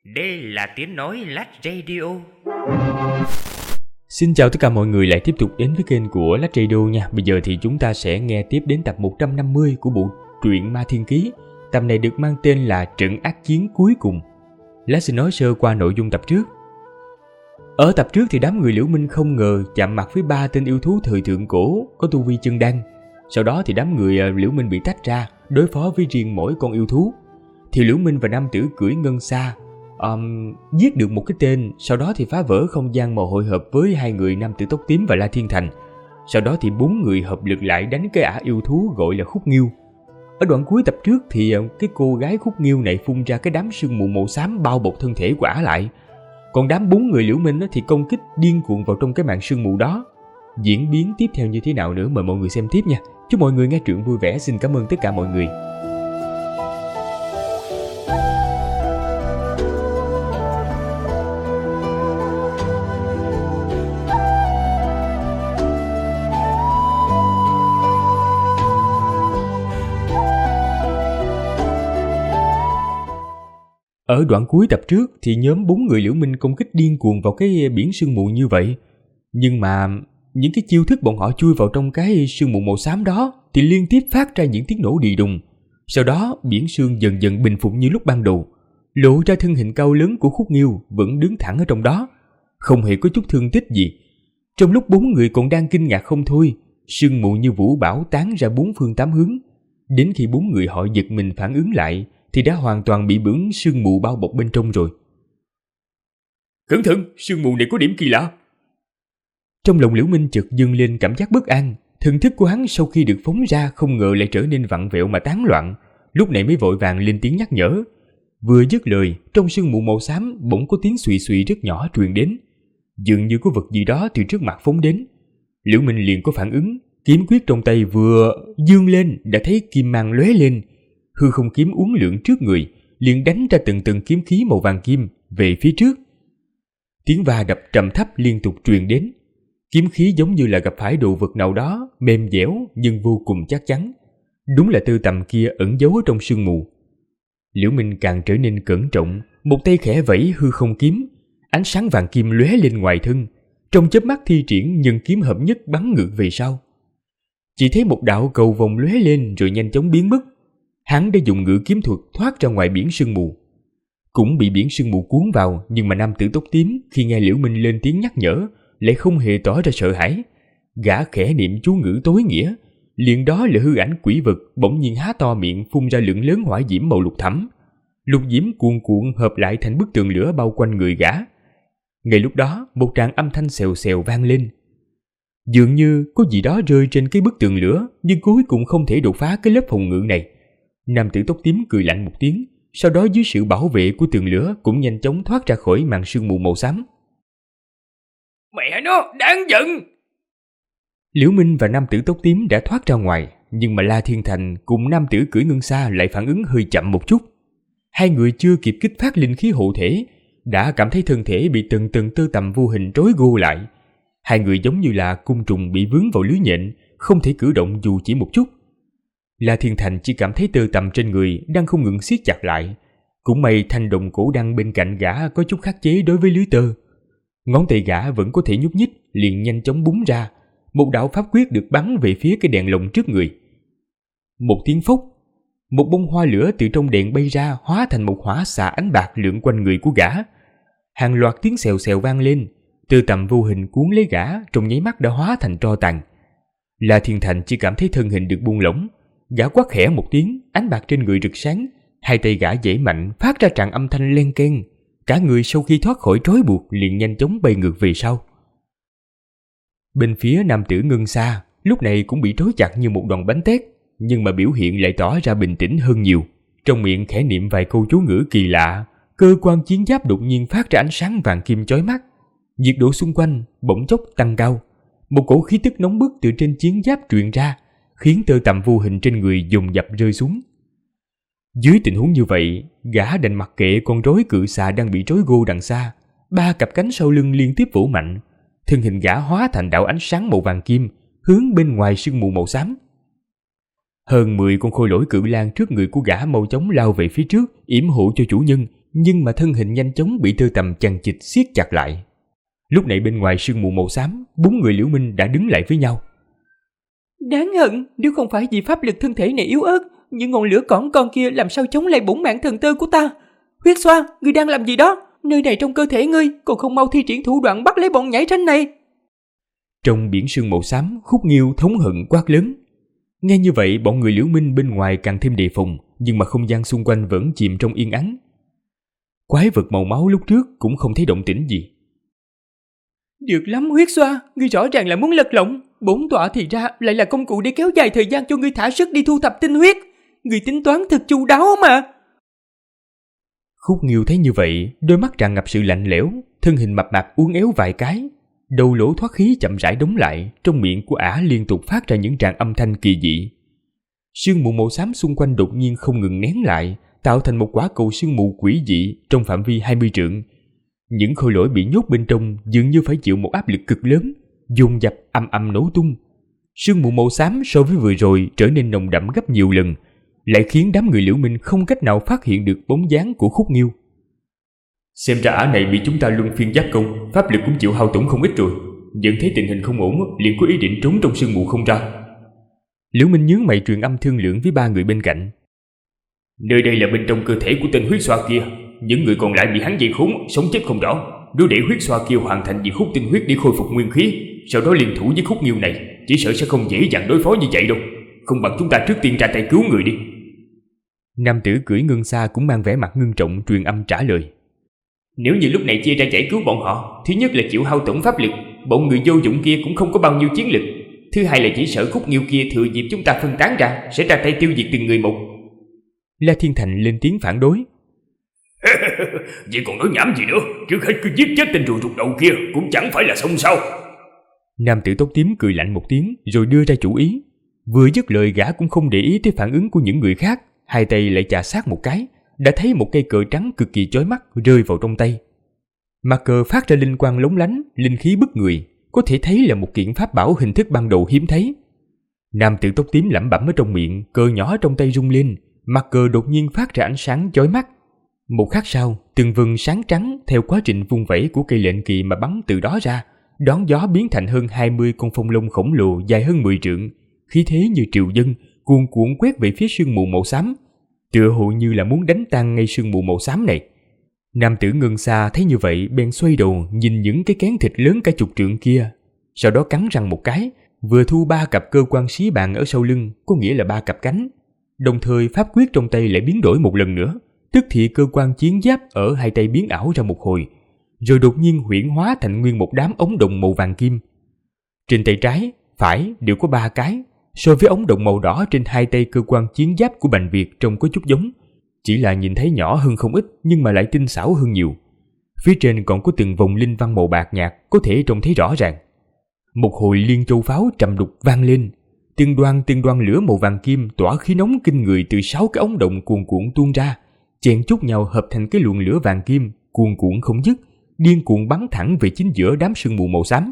Đây là tiếng nói Lách Radio. Xin chào tất cả mọi người lại tiếp tục đến với kênh của Lách Radio nha. Bây giờ thì chúng ta sẽ nghe tiếp đến tập 150 của bộ truyện Ma Thiên Ký. Tập này được mang tên là Trận ác chiến cuối cùng. Lách xin nói sơ qua nội dung tập trước. Ở tập trước thì đám người Liễu Minh không ngờ chạm mặt với 3 tên yêu thú thời thượng cổ có tu vi chân đan. Sau đó thì đám người Liễu Minh bị tách ra đối phó với riêng mỗi con yêu thú. Thì Liễu Minh và nam tử cưỡi ngân xa giết được một cái tên, sau đó thì phá vỡ không gian mà hội hợp với hai người nam tử tóc tím và La Thiên Thành. Sau đó thì 4 người hợp lực lại đánh cái ả yêu thú gọi là Khúc Nghiêu. Ở đoạn cuối tập trước thì cái cô gái Khúc Nghiêu này phun ra cái đám sương mù màu xám bao bọc thân thể của ả lại. Còn đám 4 người Liễu Minh thì công kích điên cuồng vào trong cái màn sương mù đó. Diễn biến tiếp theo như thế nào nữa mời mọi người xem tiếp nha. Chúc mọi người nghe truyện vui vẻ. Xin cảm ơn tất cả mọi người. Ở đoạn cuối tập trước thì nhóm 4 người Liễu Minh công kích điên cuồng vào cái biển sương mù như vậy. Nhưng mà những cái chiêu thức bọn họ chui vào trong cái sương mù màu xám đó thì liên tiếp phát ra những tiếng nổ đì đùng. Sau đó biển sương dần dần bình phục như lúc ban đầu, lộ ra thân hình cao lớn của Khúc Nghiêu vẫn đứng thẳng ở trong đó, không hề có chút thương tích gì. Trong lúc 4 người còn đang kinh ngạc không thôi, sương mù như vũ bão tán ra 4 phương 8 hướng. Đến khi 4 người họ giật mình phản ứng lại thì đã hoàn toàn bị bướng sương mù bao bọc bên trong rồi. Cẩn thận, sương mù này có điểm kỳ lạ. Trong lòng Liễu Minh chợt dâng lên cảm giác bất an. Thần thức của hắn sau khi được phóng ra không ngờ lại trở nên vặn vẹo mà tán loạn. Lúc này mới vội vàng lên tiếng nhắc nhở. Vừa dứt lời, trong sương mù màu xám bỗng có tiếng xùy xùy rất nhỏ truyền đến. Dường như có vật gì đó từ trước mặt phóng đến. Liễu Minh liền có phản ứng, kiếm quyết trong tay vừa dương lên đã thấy kim mang lóe lên. Hư không kiếm uốn lượn trước người, liền đánh ra từng từng kiếm khí màu vàng kim về phía trước. Tiếng va đập trầm thấp liên tục truyền đến. Kiếm khí giống như là gặp phải đồ vật nào đó mềm dẻo nhưng vô cùng chắc chắn. Đúng là Tư Tầm kia ẩn giấu ở trong sương mù. Liễu Minh càng trở nên cẩn trọng, một tay khẽ vẫy hư không kiếm, ánh sáng vàng kim lóe lên ngoài thân, trong chớp mắt thi triển nhân kiếm hợp nhất bắn ngược về sau. Chỉ thấy một đạo cầu vòng lóe lên rồi nhanh chóng biến mất. Hắn đã dùng ngự kiếm thuật thoát ra ngoài biển sương mù. Cũng bị biển sương mù cuốn vào, nhưng mà nam tử tóc tím khi nghe Liễu Minh lên tiếng nhắc nhở lại không hề tỏ ra sợ hãi. Gã khẽ niệm chú ngữ tối nghĩa, liền đó là hư ảnh quỷ vật bỗng nhiên há to miệng phun ra lượng lớn hỏa diễm màu lục thẫm. Lục diễm cuồn cuộn hợp lại thành bức tường lửa bao quanh người gã. Ngay lúc đó, một tràng âm thanh xèo xèo vang lên. Dường như có gì đó rơi trên cái bức tường lửa, nhưng cuối cùng không thể đột phá cái lớp phòng ngự này. Nam tử tóc tím cười lạnh một tiếng, sau đó dưới sự bảo vệ của tường lửa cũng nhanh chóng thoát ra khỏi màn sương mù màu xám. Mẹ nó, đáng giận! Liễu Minh và nam tử tóc tím đã thoát ra ngoài, nhưng mà La Thiên Thành cùng nam tử cưỡi ngân xa lại phản ứng hơi chậm một chút. Hai người chưa kịp kích phát linh khí hộ thể, đã cảm thấy thân thể bị từng từng tơ tằm vô hình trói gô lại. Hai người giống như là côn trùng bị vướng vào lưới nhện, không thể cử động dù chỉ một chút. La Thiên Thành chỉ cảm thấy tơ tằm trên người đang không ngừng siết chặt lại. Cũng may thanh đồng cổ đăng bên cạnh gã có chút khắc chế đối với lưới tơ. Ngón tay gã vẫn có thể nhúc nhích, liền nhanh chóng búng ra. Một đạo pháp quyết được bắn về phía cái đèn lồng trước người. Một tiếng phốc, một bông hoa lửa từ trong đèn bay ra hóa thành một hỏa xạ ánh bạc lượn quanh người của gã. Hàng loạt tiếng xèo xèo vang lên, tơ tằm vô hình cuốn lấy gã trong nháy mắt đã hóa thành tro tàn. La Thiên Thành chỉ cảm thấy thân hình được buông lỏng. Gã quát khẽ một tiếng, ánh bạc trên người rực sáng, hai tay gã giãy mạnh phát ra tràng âm thanh len keng. Cả người sau khi thoát khỏi trói buộc liền nhanh chóng bay ngược về sau. Bên phía nam tử ngân xa lúc này cũng bị trói chặt như một đòn bánh tét, nhưng mà biểu hiện lại tỏ ra bình tĩnh hơn nhiều. Trong miệng khẽ niệm vài câu chú ngữ kỳ lạ, cơ quan chiến giáp đột nhiên phát ra ánh sáng vàng kim chói mắt. Nhiệt độ xung quanh bỗng chốc tăng cao, một cổ khí tức nóng bức từ trên chiến giáp truyền ra, khiến tơ tằm vô hình trên người dồn dập rơi xuống. Dưới tình huống như vậy, gã đành mặc kệ con rối cự xà đang bị trói gô đằng xa. 3 cặp cánh sau lưng liên tiếp vỗ mạnh, thân hình gã hóa thành đạo ánh sáng màu vàng kim hướng bên ngoài sương mù màu xám. Hơn 10 con khôi lỗi cự lang trước người của gã mau chóng lao về phía trước, yểm hộ cho chủ nhân, nhưng mà thân hình nhanh chóng bị tơ tằm chằng chịt siết chặt lại. Lúc này bên ngoài sương mù màu xám, 4 người Liễu Minh đã đứng lại với nhau. Đáng hận, nếu không phải vì pháp lực thân thể này yếu ớt, những ngọn lửa cỏn con kia làm sao chống lại bổn mạng thần tơ của ta. Huyết Xoa, ngươi đang làm gì đó? Nơi này trong cơ thể ngươi, còn không mau thi triển thủ đoạn bắt lấy bọn nhảy ranh này. Trong biển sương màu xám, Khúc Nghiêu thống hận quát lớn. Nghe như vậy, bọn người Liễu Minh bên ngoài càng thêm đề phòng, nhưng mà không gian xung quanh vẫn chìm trong yên ắng. Quái vật màu máu lúc trước cũng không thấy động tĩnh gì. Được lắm Huyết Xoa, ngươi rõ ràng là muốn lật lọng. Bổn tọa thì ra lại là công cụ để kéo dài thời gian cho ngươi thả sức đi thu thập tinh huyết. Ngươi tính toán thật chu đáo mà. Khúc Nghiêu thấy như vậy, đôi mắt tràn ngập sự lạnh lẽo, thân hình mập mạp uốn éo vài cái, đầu lỗ thoát khí chậm rãi đóng lại, trong miệng của ả liên tục phát ra những tràng âm thanh kỳ dị. Sương mù màu xám xung quanh đột nhiên không ngừng nén lại, tạo thành một quả cầu sương mù quỷ dị trong phạm vi 20 trượng. Những khối lỗi bị nhốt bên trong dường như phải chịu một áp lực cực lớn, dồn dập ầm ầm nổ tung. Sương mù màu xám so với vừa rồi trở nên nồng đậm gấp nhiều lần, lại khiến đám người Liễu Minh không cách nào phát hiện được bóng dáng của Khúc Nghiêu. Xem ra ả này bị chúng ta luân phiên giáp công, pháp lực cũng chịu hao tổn không ít rồi. Nhận thấy tình hình không ổn, liền có ý định trốn trong sương mù không ra. Liễu Minh nhướng mày truyền âm thương lượng với 3 người bên cạnh. Nơi đây là bên trong cơ thể của tên Huyết Xoa kia, những người còn lại bị hắn dây khốn, sống chết không rõ. Nếu để Huyết Xoa kia hoàn thành việc hút tinh huyết để khôi phục nguyên khí, sau đó liên thủ với Khúc Nghiêu này, chỉ sợ sẽ không dễ dàng đối phó như vậy đâu. Không bằng chúng ta trước tiên ra tay cứu người đi. Nam tử cưỡi ngân xa cũng mang vẻ mặt ngưng trọng truyền âm trả lời. Nếu như lúc này chia ra giải cứu bọn họ, thứ nhất là chịu hao tổn pháp lực, bọn người vô dụng kia cũng không có bao nhiêu chiến lực. Thứ hai là chỉ sợ Khúc Nghiêu kia thừa dịp chúng ta phân tán ra, sẽ ra tay tiêu diệt từng người một. La Thiên Thành lên tiếng phản đối. Vậy còn nói nhảm gì nữa, trước hết cứ giết chết tên rùa rụt đầu kia cũng chẳng phải là xong sao. Nam tử tóc tím cười lạnh một tiếng rồi đưa ra chủ ý. Vừa dứt lời, gã cũng không để ý tới phản ứng của những người khác, hai tay lại chà sát một cái, đã thấy một cây cờ trắng cực kỳ chói mắt rơi vào trong tay. Mặt cờ phát ra linh quang lóng lánh, linh khí bức người, có thể thấy là một kiện pháp bảo hình thức ban đầu hiếm thấy. Nam tử tóc tím lẩm bẩm ở trong miệng, cờ nhỏ trong tay rung lên, mặt cờ đột nhiên phát ra ánh sáng chói mắt. Một khắc sau, từng vầng sáng trắng theo quá trình vung vẩy của cây lệnh kỳ mà bắn từ đó ra, đón gió biến thành hơn 20 con phong long khổng lồ dài hơn 10 trượng, khí thế như triều dân, cuồn cuộn quét về phía sương mù màu xám, tựa hồ như là muốn đánh tan ngay sương mù màu xám này. Nam tử ngân xa thấy như vậy bèn xoay đầu nhìn những cái kén thịt lớn cả chục trượng kia, sau đó cắn răng một cái, vừa thu 3 cặp cơ quan xí bàn ở sau lưng, có nghĩa là 3 cặp cánh. Đồng thời pháp quyết trong tay lại biến đổi một lần nữa, tức thì cơ quan chiến giáp ở hai tay biến ảo ra một hồi, rồi đột nhiên huyễn hóa thành nguyên một đám ống đồng màu vàng kim. Trên tay trái, phải đều có 3 cái, so với ống đồng màu đỏ trên hai tay cơ quan chiến giáp của Bành Việt trông có chút giống, chỉ là nhìn thấy nhỏ hơn không ít nhưng mà lại tinh xảo hơn nhiều. Phía trên còn có từng vòng linh văn màu bạc nhạt có thể trông thấy rõ ràng. Một hồi liên châu pháo trầm đục vang lên, từng đoàn lửa màu vàng kim tỏa khí nóng kinh người từ 6 cái ống động cuồn cuộn tuôn ra, chen chúc nhau hợp thành cái luồng lửa vàng kim cuồn cuộn không dứt, điên cuồng bắn thẳng về chính giữa đám sương mù màu xám.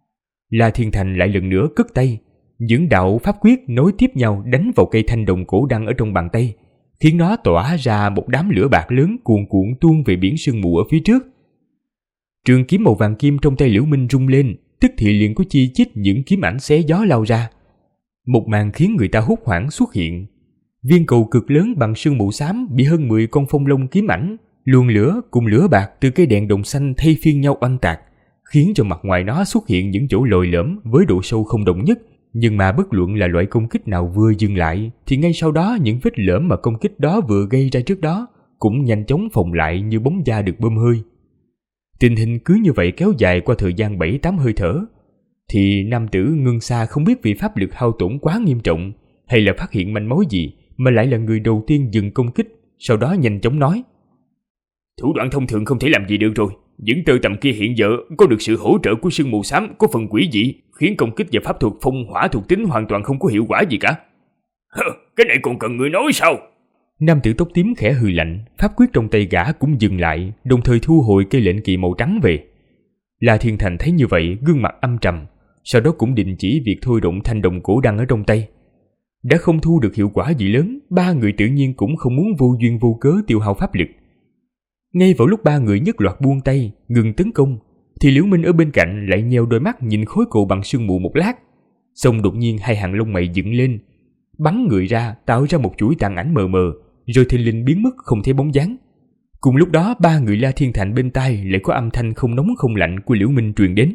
La Thiên Thành lại lần nữa cất tay, những đạo pháp quyết nối tiếp nhau đánh vào cây thanh đồng cổ đăng ở trong bàn tay, khiến nó tỏa ra một đám lửa bạc lớn cuồn cuộn tuôn về biển sương mù ở phía trước. Trường kiếm màu vàng kim trong tay Liễu Minh rung lên, tức thì liền có chi chít những kiếm ảnh xé gió lao ra. Một màn khiến người ta hốt hoảng xuất hiện. Viên cầu cực lớn bằng sương mù xám bị hơn 10 con phong long kiếm ảnh, luồng lửa cùng lửa bạc từ cây đèn đồng xanh thay phiên nhau oanh tạc, khiến cho mặt ngoài nó xuất hiện những chỗ lồi lõm với độ sâu không đồng nhất. Nhưng mà bất luận là loại công kích nào vừa dừng lại, thì ngay sau đó những vết lõm mà công kích đó vừa gây ra trước đó cũng nhanh chóng phồng lại như bóng da được bơm hơi. Tình hình cứ như vậy kéo dài qua thời gian 7-8 hơi thở, thì nam tử ngưng xa không biết vì pháp lực hao tổn quá nghiêm trọng hay là phát hiện manh mối gì mà lại là người đầu tiên dừng công kích, sau đó nhanh chóng nói: Thủ đoạn thông thường không thể làm gì được rồi. Những tơ tằm kia hiện giờ có được sự hỗ trợ của sương mù xám có phần quỷ dị, khiến công kích và pháp thuật phong hỏa thuộc tính hoàn toàn không có hiệu quả gì cả. Cái này còn cần người nói sao? Nam tử tóc tím khẽ hừ lạnh, pháp quyết trong tay gã cũng dừng lại, đồng thời thu hồi cây lệnh kỳ màu trắng về. La Thiên Thành thấy như vậy, gương mặt âm trầm, sau đó cũng đình chỉ việc thôi động thanh đồng cổ đăng ở trong tay. Đã không thu được hiệu quả gì lớn, 3 người tự nhiên cũng không muốn vô duyên vô cớ tiêu hao pháp lực. Ngay vào lúc ba người nhất loạt buông tay, ngừng tấn công, thì Liễu Minh ở bên cạnh lại nheo đôi mắt nhìn khối cổ bằng sương mù một lát. Xong đột nhiên hai hàng lông mày dựng lên, bắn người ra tạo ra một chuỗi tàn ảnh mờ mờ, rồi thình lình biến mất không thấy bóng dáng. Cùng lúc đó ba người La Thiên Thành bên tai lại có âm thanh không nóng không lạnh của Liễu Minh truyền đến.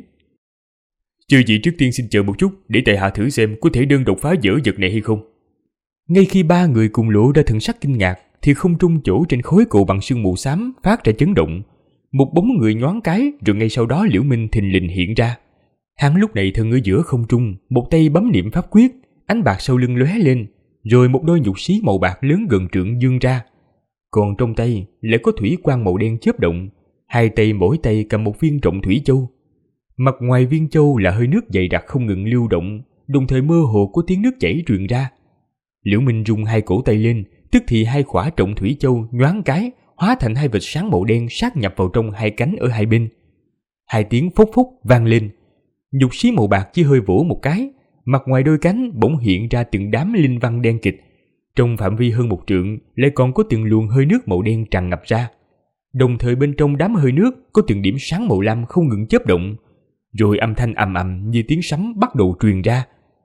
Chư vị trước tiên xin chờ một chút để tại hạ thử xem có thể đơn độc phá vỡ vật này hay không. Ngay khi ba người cùng lộ ra thần sắc kinh ngạc, thì không trung chỗ trên khối cổ bằng sương mù xám phát ra chấn động. Một bóng người nhoáng cái, rồi ngay sau đó Liễu Minh thình lình hiện ra. Hắn lúc này thân ở giữa không trung, một tay bấm niệm pháp quyết, ánh bạc sau lưng lóe lên, rồi một đôi nhục xí màu bạc lớn gần trượng vươn ra. Còn trong tay lại có thủy quang màu đen chớp động, hai tay mỗi tay cầm một viên trọng thủy châu. Mặt ngoài viên châu là hơi nước dày đặc không ngừng lưu động, đồng thời mơ hồ có tiếng nước chảy truyền ra. Liễu Minh rung hai cổ tay lên, tức thì hai khỏa trọng thủy châu nhoáng cái hóa thành hai vệt sáng màu đen sát nhập vào trong hai cánh ở hai bên. Hai tiếng phốc phốc vang lên, nhục xí màu bạc chỉ hơi vỗ một cái, mặt ngoài đôi cánh bỗng hiện ra từng đám linh văn đen kịt. Trong phạm vi hơn một trượng lại còn có từng luồng hơi nước màu đen tràn ngập ra. Đồng thời bên trong đám hơi nước có từng điểm sáng màu lam không ngừng chớp động, rồi âm thanh ầm ầm như tiếng sấm bắt đầu truyền ra.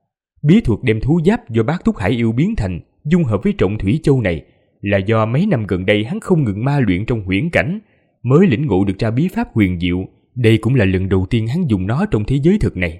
Bí thuật đem thú giáp do Bát Túc Hải Yêu biến thành dung hợp với trọng thủy châu này là do mấy năm gần đây hắn không ngừng ma luyện trong huyễn cảnh mới lĩnh ngộ được ra bí pháp huyền diệu. Đây cũng là lần đầu tiên hắn dùng nó trong thế giới thực này.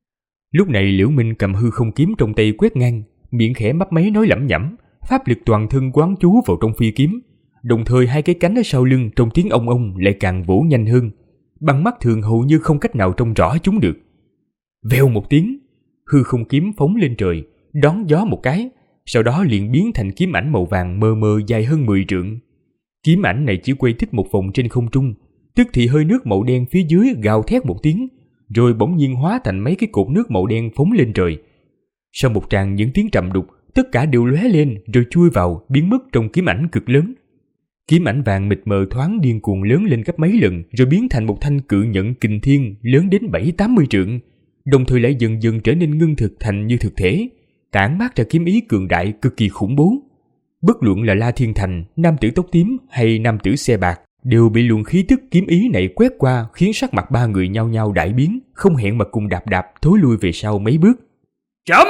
Lúc này Liễu Minh cầm hư không kiếm trong tay quét ngang, miệng khẽ mấp máy nói lẩm nhẩm, pháp lực toàn thân quán chú vào trong phi kiếm, đồng thời hai cái cánh ở sau lưng trong tiếng ông ông lại càng vỗ nhanh hơn, bằng mắt thường hầu như không cách nào trông rõ chúng được. Vèo một tiếng, hư không kiếm phóng lên trời, đón gió một cái, sau đó liền biến thành kiếm ảnh màu vàng mờ mờ dài hơn 10 trượng. Kiếm ảnh này chỉ quay thích một vòng trên không trung, tức thì hơi nước màu đen phía dưới gào thét một tiếng, rồi bỗng nhiên hóa thành mấy cái cột nước màu đen phóng lên trời. Sau một tràng những tiếng trầm đục, tất cả đều lóe lên rồi chui vào, biến mất trong kiếm ảnh cực lớn. Kiếm ảnh vàng mịt mờ thoáng điên cuồng lớn lên gấp mấy lần, rồi biến thành một thanh cự nhẫn kình thiên lớn đến 7-80 trượng, đồng thời lại dần dần trở nên ngưng thực thành như thực thể, tản mát ra kiếm ý cường đại cực kỳ khủng bố. Bất luận là La Thiên Thành, nam tử tóc tím hay nam tử xe bạc, đều bị luồng khí tức kiếm ý này quét qua, khiến sắc mặt ba người nhao nhao đại biến, không hẹn mà cùng đạp đạp thối lui về sau mấy bước. Chậm!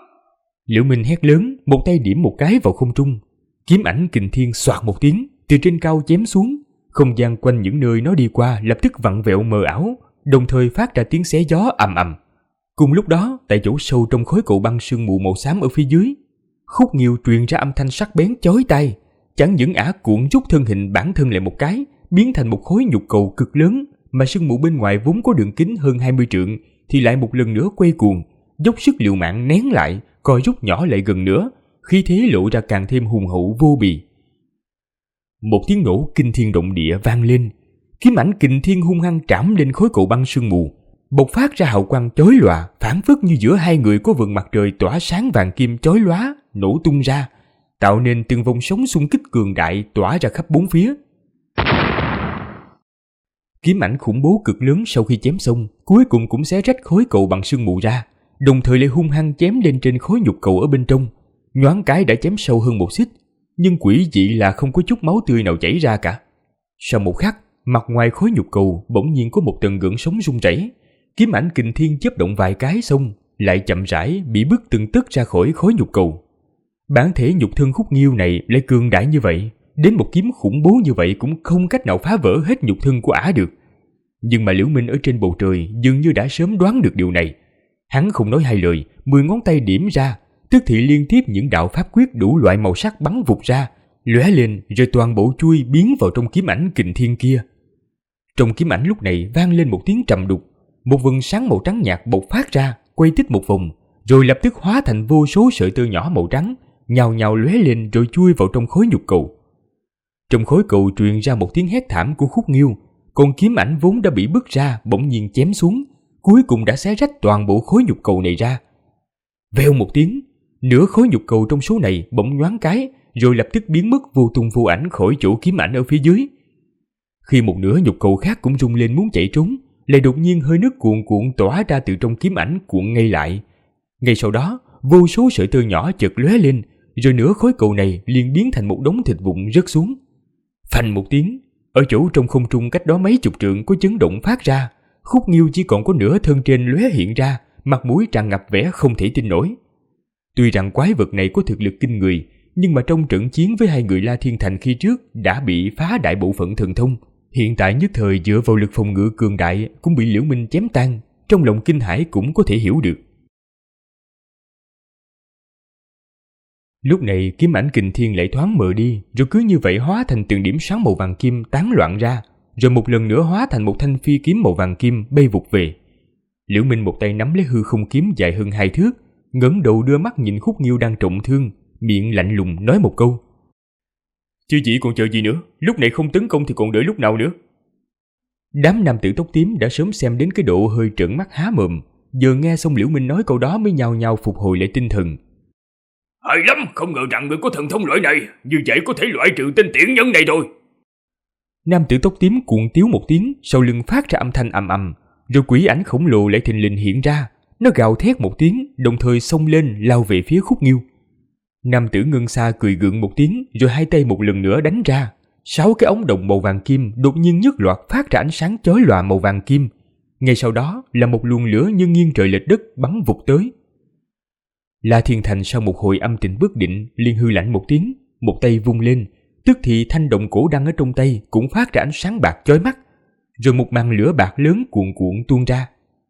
Liễu Minh hét lớn, một tay điểm một cái vào không trung. Kiếm ảnh kình thiên xoạt một tiếng, từ trên cao chém xuống, không gian quanh những nơi nó đi qua lập tức vặn vẹo mờ ảo, đồng thời phát ra tiếng xé gió ầm ầm. Cùng lúc đó, tại chỗ sâu trong khối cầu băng sương mù màu xám ở phía dưới, Khúc Nghiêu truyền ra âm thanh sắc bén chói tai, chẳng những ả cuộn rút thân hình bản thân lại một cái, biến thành một khối nhục cầu cực lớn, mà sương mù bên ngoài vốn có đường kính hơn 20 trượng thì lại một lần nữa quay cuồng, dốc sức liều mạng nén lại, coi rút nhỏ lại gần nữa, khí thế lộ ra càng thêm hùng hậu vô bì. Một tiếng nổ kinh thiên động địa vang lên, kiếm ảnh kình thiên hung hăng trảm lên khối cầu băng sương mù, bộc phát ra hào quang chói lòa, phảng phất như giữa hai người có vầng mặt trời tỏa sáng vàng kim chói lóa nổ tung ra, tạo nên từng vòng sóng xung kích cường đại tỏa ra khắp bốn phía. Kiếm ảnh khủng bố cực lớn sau khi chém xong, cuối cùng cũng xé rách khối cầu bằng sương mù ra, đồng thời lại hung hăng chém lên trên khối nhục cầu ở bên trong, nhoáng cái đã chém sâu hơn một xích, nhưng quỷ dị là không có chút máu tươi nào chảy ra cả. Sau một khắc, mặt ngoài khối nhục cầu bỗng nhiên có một tầng gợn sóng rung rẩy, kiếm ảnh kình thiên chớp động vài cái xong lại chậm rãi bị bứt từng tấc ra khỏi khối nhục cầu. Bản thể nhục thân Khúc Nghiêu này lại cường đại như vậy, đến một kiếm khủng bố như vậy cũng không cách nào phá vỡ hết nhục thân của ả được. Nhưng mà Liễu Minh ở trên bầu trời dường như đã sớm đoán được điều này. Hắn không nói hai lời, 10 ngón tay điểm ra, tức thì liên tiếp những đạo pháp quyết đủ loại màu sắc bắn vụt ra, lóe lên rồi toàn bộ chui biến vào trong kiếm ảnh kình thiên kia. Trong kiếm ảnh lúc này vang lên một tiếng trầm đục, một vầng sáng màu trắng nhạt bộc phát ra, quay tích một vòng, rồi lập tức hóa thành vô số sợi tơ nhỏ màu trắng, nhào nhào lóe lên rồi chui vào trong khối nhục cầu. Trong khối cầu truyền ra một tiếng hét thảm của Khúc Nghiêu, còn kiếm ảnh vốn đã bị bứt ra bỗng nhiên chém xuống, cuối cùng đã xé rách toàn bộ khối nhục cầu này ra. Vèo một tiếng, nửa khối nhục cầu trong số này bỗng nhoáng cái, rồi lập tức biến mất vô tung vô ảnh khỏi chỗ kiếm ảnh ở phía dưới. Khi một nửa nhục cầu khác cũng rung lên muốn chạy trốn, lại đột nhiên hơi nước cuộn cuộn tỏa ra từ trong kiếm ảnh cuộn ngay lại. Ngay sau đó, vô số sợi tơ nhỏ chợt lóe lên, rồi nửa khối cầu này liền biến thành một đống thịt vụn rớt xuống. Phanh một tiếng, Ở chỗ trong không trung cách đó mấy chục trượng có chấn động phát ra, Khúc Nghiêu chỉ còn có nửa thân trên lóe hiện ra, mặt mũi tràn ngập vẻ không thể tin nổi. Tuy rằng quái vật này có thực lực kinh người, nhưng mà trong trận chiến với hai người La Thiên Thành khi trước đã bị phá đại bộ phận thần thông, hiện tại nhất thời dựa vào lực phòng ngự cường đại cũng bị Liễu Minh chém tan, trong lòng kinh hãi cũng có thể hiểu được. Lúc này kiếm ảnh kình thiên lại thoáng mờ đi, rồi cứ như vậy hóa thành từng điểm sáng màu vàng kim tán loạn ra, rồi một lần nữa hóa thành một thanh phi kiếm màu vàng kim bay vụt về. Liễu Minh một tay nắm lấy hư không kiếm dài hơn 2 thước, ngẩng đầu đưa mắt nhìn Khúc Nghiêu đang trọng thương, miệng lạnh lùng nói một câu: "Chư vị còn chờ gì nữa? Lúc này không tấn công thì còn đợi lúc nào nữa?" Đám nam tử tóc tím đã sớm xem đến cái độ hơi trợn mắt há mồm, giờ nghe xong Liễu Minh nói câu đó mới nhao nhao phục hồi lại tinh thần. Hay lắm, không ngờ rằng người có thần thông loại này, như vậy có thể loại trừ tên tiện nhân này rồi. Nam tử tóc tím cuồng tiếu một tiếng, sau lưng phát ra âm thanh ầm ầm, rồi quỷ ảnh khổng lồ lại thình lình hiện ra, nó gào thét một tiếng, đồng thời xông lên lao về phía Khúc Nghiêu. Nam tử ngân xa cười gượng một tiếng, rồi hai tay một lần nữa đánh ra. 6 cái ống đồng màu vàng kim đột nhiên nhất loạt phát ra ánh sáng chói lòa màu vàng kim. Ngay sau đó là một luồng lửa như nghiêng trời lệch đất bắn vụt tới. La Thiên Thành sau một hồi âm tình bất định liền hư lạnh một tiếng, một tay vung lên, tức thì thanh đồng cổ đăng ở trong tay cũng phát ra ánh sáng bạc chói mắt, rồi một màn lửa bạc lớn cuồn cuộn tuôn ra.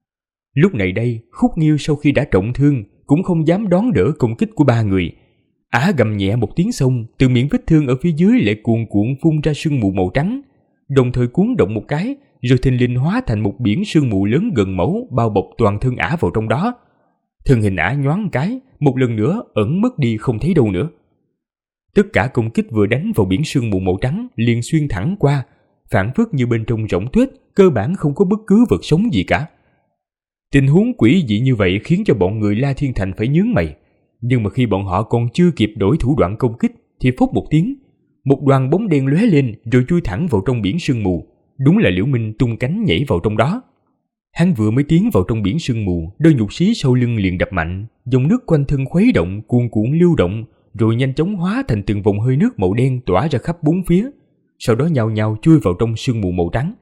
Lúc này đây, Khúc Nghiêu sau khi đã trọng thương cũng không dám đón đỡ công kích của ba người. Ả gầm nhẹ một tiếng xong, từ miệng vết thương ở phía dưới lại cuồn cuộn phun ra sương mù màu trắng, đồng thời cuốn động một cái, rồi thình lình hóa thành một biển sương mù lớn gần mẫu bao bọc toàn thân Ả vào trong đó. Thân hình Ả nhoáng cái, một lần nữa ẩn mất đi không thấy đâu nữa. Tất cả công kích vừa đánh vào biển sương mù màu trắng liền xuyên thẳng qua, phảng phất như bên trong rỗng tuyết, cơ bản không có bất cứ vật sống gì cả. Tình huống quỷ dị như vậy khiến cho bọn người La Thiên Thành phải nhướng mày. Nhưng mà khi bọn họ còn chưa kịp đổi thủ đoạn công kích thì phốc một tiếng, một đoàn bóng đen lóe lên rồi chui thẳng vào trong biển sương mù. Đúng là Liễu Minh tung cánh nhảy vào trong đó. Hắn vừa mới tiến vào trong biển sương mù, đôi nhục xí sau lưng liền đập mạnh, dòng nước quanh thân khuấy động, cuồn cuộn lưu động, rồi nhanh chóng hóa thành từng vòng hơi nước màu đen tỏa ra khắp bốn phía, sau đó nhào nhào chui vào trong sương mù màu trắng.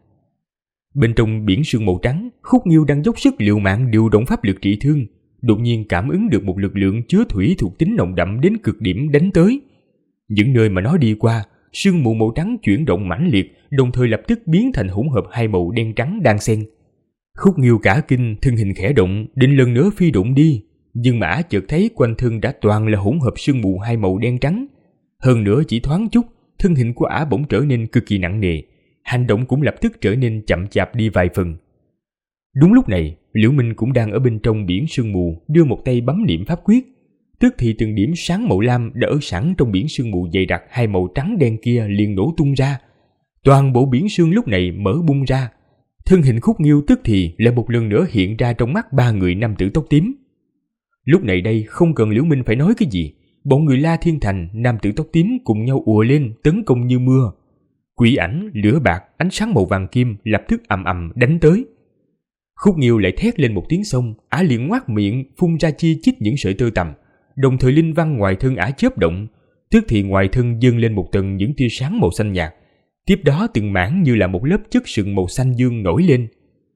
Bên trong biển sương màu trắng, Khúc Nghiêu đang dốc sức liều mạng điều động pháp lực trị thương, đột nhiên cảm ứng được một lực lượng chứa thủy thuộc tính nồng đậm đến cực điểm đánh tới. Những nơi mà nó đi qua, sương mù màu trắng chuyển động mãnh liệt, đồng thời lập tức biến thành hỗn hợp hai màu đen trắng đan xen. Khúc Nghiêu cả kinh, thân hình khẽ động, định lần nữa phi đụng đi, nhưng mà chợt thấy quanh thân đã toàn là hỗn hợp sương mù hai màu đen trắng. Hơn nữa chỉ thoáng chút, thân hình của Ả bỗng trở nên cực kỳ nặng nề, hành động cũng lập tức trở nên chậm chạp đi vài phần. Đúng lúc này, Liễu Minh cũng đang ở bên trong biển sương mù, đưa một tay bấm niệm pháp quyết, tức thì từng điểm sáng màu lam đã ở sẵn trong biển sương mù dày đặc hai màu trắng đen kia liền nổ tung ra. Toàn bộ biển sương lúc này mở bung ra, thân hình Khúc Nghiêu tức thì lại một lần nữa hiện ra trong mắt ba người nam tử tóc tím. Lúc này đây không cần Liễu Minh phải nói cái gì, bọn người La Thiên Thành, nam tử tóc tím cùng nhau ùa lên tấn công như mưa. Quỷ ảnh, lửa bạc, ánh sáng màu vàng kim lập tức ầm ầm đánh tới. Khúc Nghiêu lại thét lên một tiếng xong, Ả liền ngoác miệng phun ra chi chít những sợi tơ tằm, đồng thời linh văn ngoài thân Ả chớp động, tức thì ngoài thân dâng lên một tầng những tia sáng màu xanh nhạt, tiếp đó từng mảng như là một lớp chất sừng màu xanh dương nổi lên.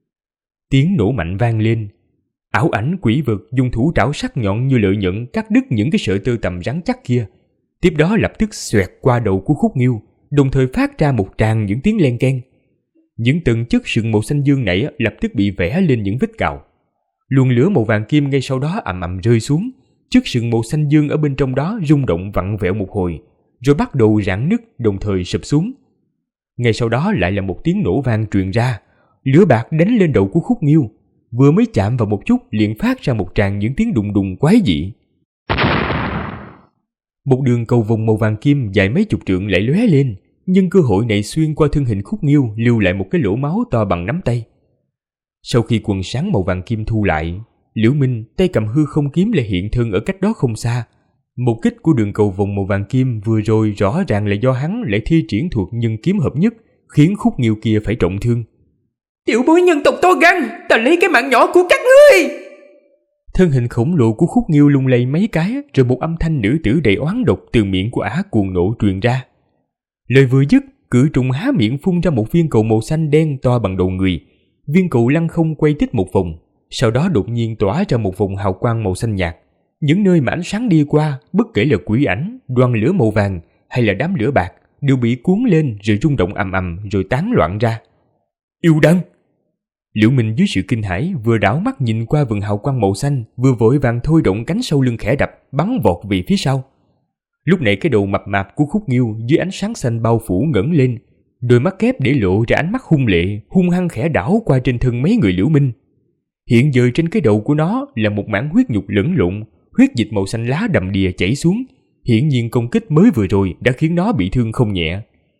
Tiếng nổ mạnh vang lên, ảo ảnh quỷ vật dùng thủ trảo sắc nhọn như lợi nhẫn cắt đứt những cái sợi tơ tằm rắn chắc kia, tiếp đó lập tức xoẹt qua đầu của Khúc Nghiêu, đồng thời phát ra một tràng những tiếng len keng. Những tầng chất sừng màu xanh dương này lập tức bị vẽ lên những vết cào. Luồng lửa màu vàng kim ngay sau đó ầm ầm rơi xuống, chất sừng màu xanh dương ở bên trong đó rung động vặn vẹo một hồi, rồi bắt đầu rạn nứt đồng thời sụp xuống. Ngay sau đó lại là một tiếng nổ vang truyền ra, lửa bạc đánh lên đầu của Khúc Nghiêu, vừa mới chạm vào một chút liền phát ra một tràng những tiếng đùng đùng quái dị. Một đường cầu vồng màu vàng kim dài mấy chục trượng lại lóe lên, nhưng cơ hội này xuyên qua thân hình Khúc Nghiêu lưu lại một cái lỗ máu to bằng nắm tay. Sau khi quần sáng màu vàng kim thu lại, Liễu Minh tay cầm hư không kiếm lại hiện thân ở cách đó không xa. Một kích của đường cầu vồng màu vàng kim vừa rồi rõ ràng là do hắn lại thi triển thuộc nhân kiếm hợp nhất, khiến Khúc Nghiêu kia phải trọng thương. Tiểu bối nhân tộc to gan, ta lấy cái mạng nhỏ của các ngươi. Thân hình khổng lồ của Khúc Nghiêu lung lay mấy cái, rồi một âm thanh nữ tử đầy oán độc từ miệng của Ả cuồng nộ truyền ra. Lời vừa dứt, cự trùng há miệng phun ra một viên cầu màu xanh đen to bằng đầu người. Viên cầu lăn không quay tít một vòng, sau đó đột nhiên tỏa ra một vùng hào quang màu xanh nhạt. Những nơi mà ánh sáng đi qua, bất kể là quỷ ảnh, đoàn lửa màu vàng hay là đám lửa bạc, đều bị cuốn lên rồi rung động ầm ầm rồi tán loạn ra. Yêu đan! Liễu Minh dưới sự kinh hãi vừa đảo mắt nhìn qua vầng hào quang màu xanh, vừa vội vàng thôi động cánh sau lưng khẽ đập, bắn vọt về phía sau. Lúc này cái đầu mập mạp của Khúc Nghiêu dưới ánh sáng xanh bao phủ ngẩng lên, đôi mắt kép để lộ ra ánh mắt hung lệ, hung hăng khẽ đảo qua trên thân mấy người Liễu Minh. Hiện giờ trên cái đầu của nó là một mảng huyết nhục lẫn lộn, huyết dịch màu xanh lá đầm đìa chảy xuống. Hiển nhiên công kích mới vừa rồi đã khiến nó bị thương không nhẹ.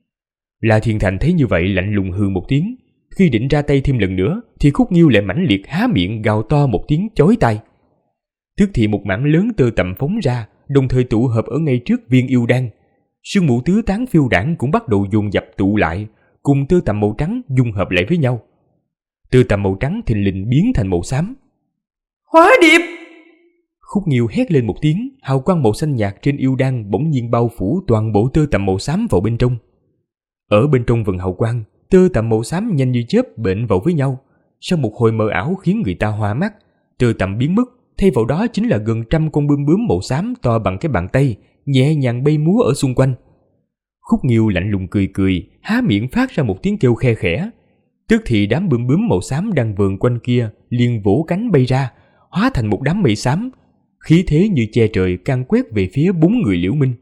La Thiên Thành thấy như vậy lạnh lùng hừ một tiếng. Khi định ra tay thêm lần nữa thì Khúc Nghiêu lại mãnh liệt há miệng gào to một tiếng chói tai. Tức thì một mảng lớn tơ tằm phóng ra, đồng thời tụ hợp ở ngay trước viên yêu đan. Sương mù tứ tán phiêu đãng cũng bắt đầu dồn dập tụ lại, cùng tơ tằm màu trắng dung hợp lại với nhau. Tơ tằm màu trắng thình lình biến thành màu xám. Hóa điệp! Khúc Nghiêu hét lên một tiếng, hào quang màu xanh nhạt trên yêu đan bỗng nhiên bao phủ toàn bộ tơ tằm màu xám vào bên trong. Ở bên trong vầng hào quang, tơ tằm màu xám nhanh như chớp bệnh vào với nhau. Sau một hồi mờ ảo khiến người ta hoa mắt, tơ tằm biến mất, thay vào đó chính là gần 100 con bướm bướm màu xám to bằng cái bàn tay, nhẹ nhàng bay múa ở xung quanh. Khúc Nghiêu lạnh lùng cười cười, há miệng phát ra một tiếng kêu khe khẽ. Tức thì đám bướm bướm màu xám đang vờn quanh kia liền vỗ cánh bay ra, hóa thành một đám mây xám, khí thế như che trời can quét về phía 4 người Liễu Minh.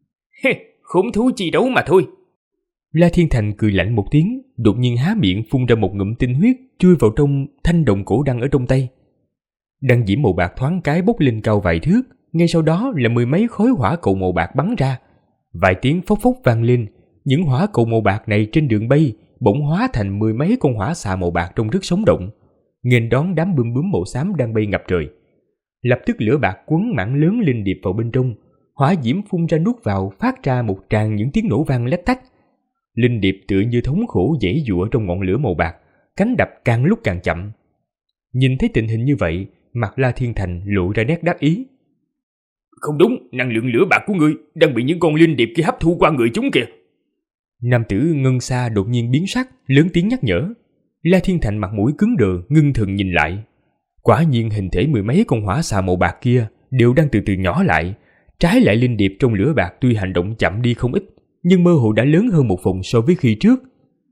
Khốn thú chi đấu mà thôi. La Thiên Thành cười lạnh một tiếng, đột nhiên há miệng phun ra một ngụm tinh huyết chui vào trong thanh đồng cổ đăng ở trong tay. Đăng diễm màu bạc thoáng cái bốc lên cao vài thước, ngay sau đó là 10 mấy khối hỏa cầu màu bạc bắn ra. Vài tiếng phốc phốc vang lên, những hỏa cầu màu bạc này trên đường bay bỗng hóa thành 10 mấy con hỏa xà màu bạc trông rất sống động, nghênh đón đám bướm bướm màu xám đang bay ngập trời. Lập tức lửa bạc quấn mảng lớn linh điệp vào bên trong, hỏa diễm phun ra nuốt vào, phát ra một tràng những tiếng nổ vang lách tách. Linh điệp tựa như thống khổ giãy giụa trong ngọn lửa màu bạc, cánh đập càng lúc càng chậm. Nhìn thấy tình hình như vậy, mặt La Thiên Thành lộ ra nét đắc ý. Không đúng, năng lượng lửa bạc của ngươi đang bị những con linh điệp kia hấp thu qua người chúng kìa. Nam tử Ngân Sa đột nhiên biến sắc, lớn tiếng nhắc nhở. La Thiên Thành mặt mũi cứng đờ, ngưng thần nhìn lại. Quả nhiên hình thể 10 mấy con hỏa xà màu bạc kia đều đang từ từ nhỏ lại. Trái lại linh điệp trong lửa bạc tuy hành động chậm đi không ít, nhưng mơ hồ đã lớn hơn một phần so với khi trước.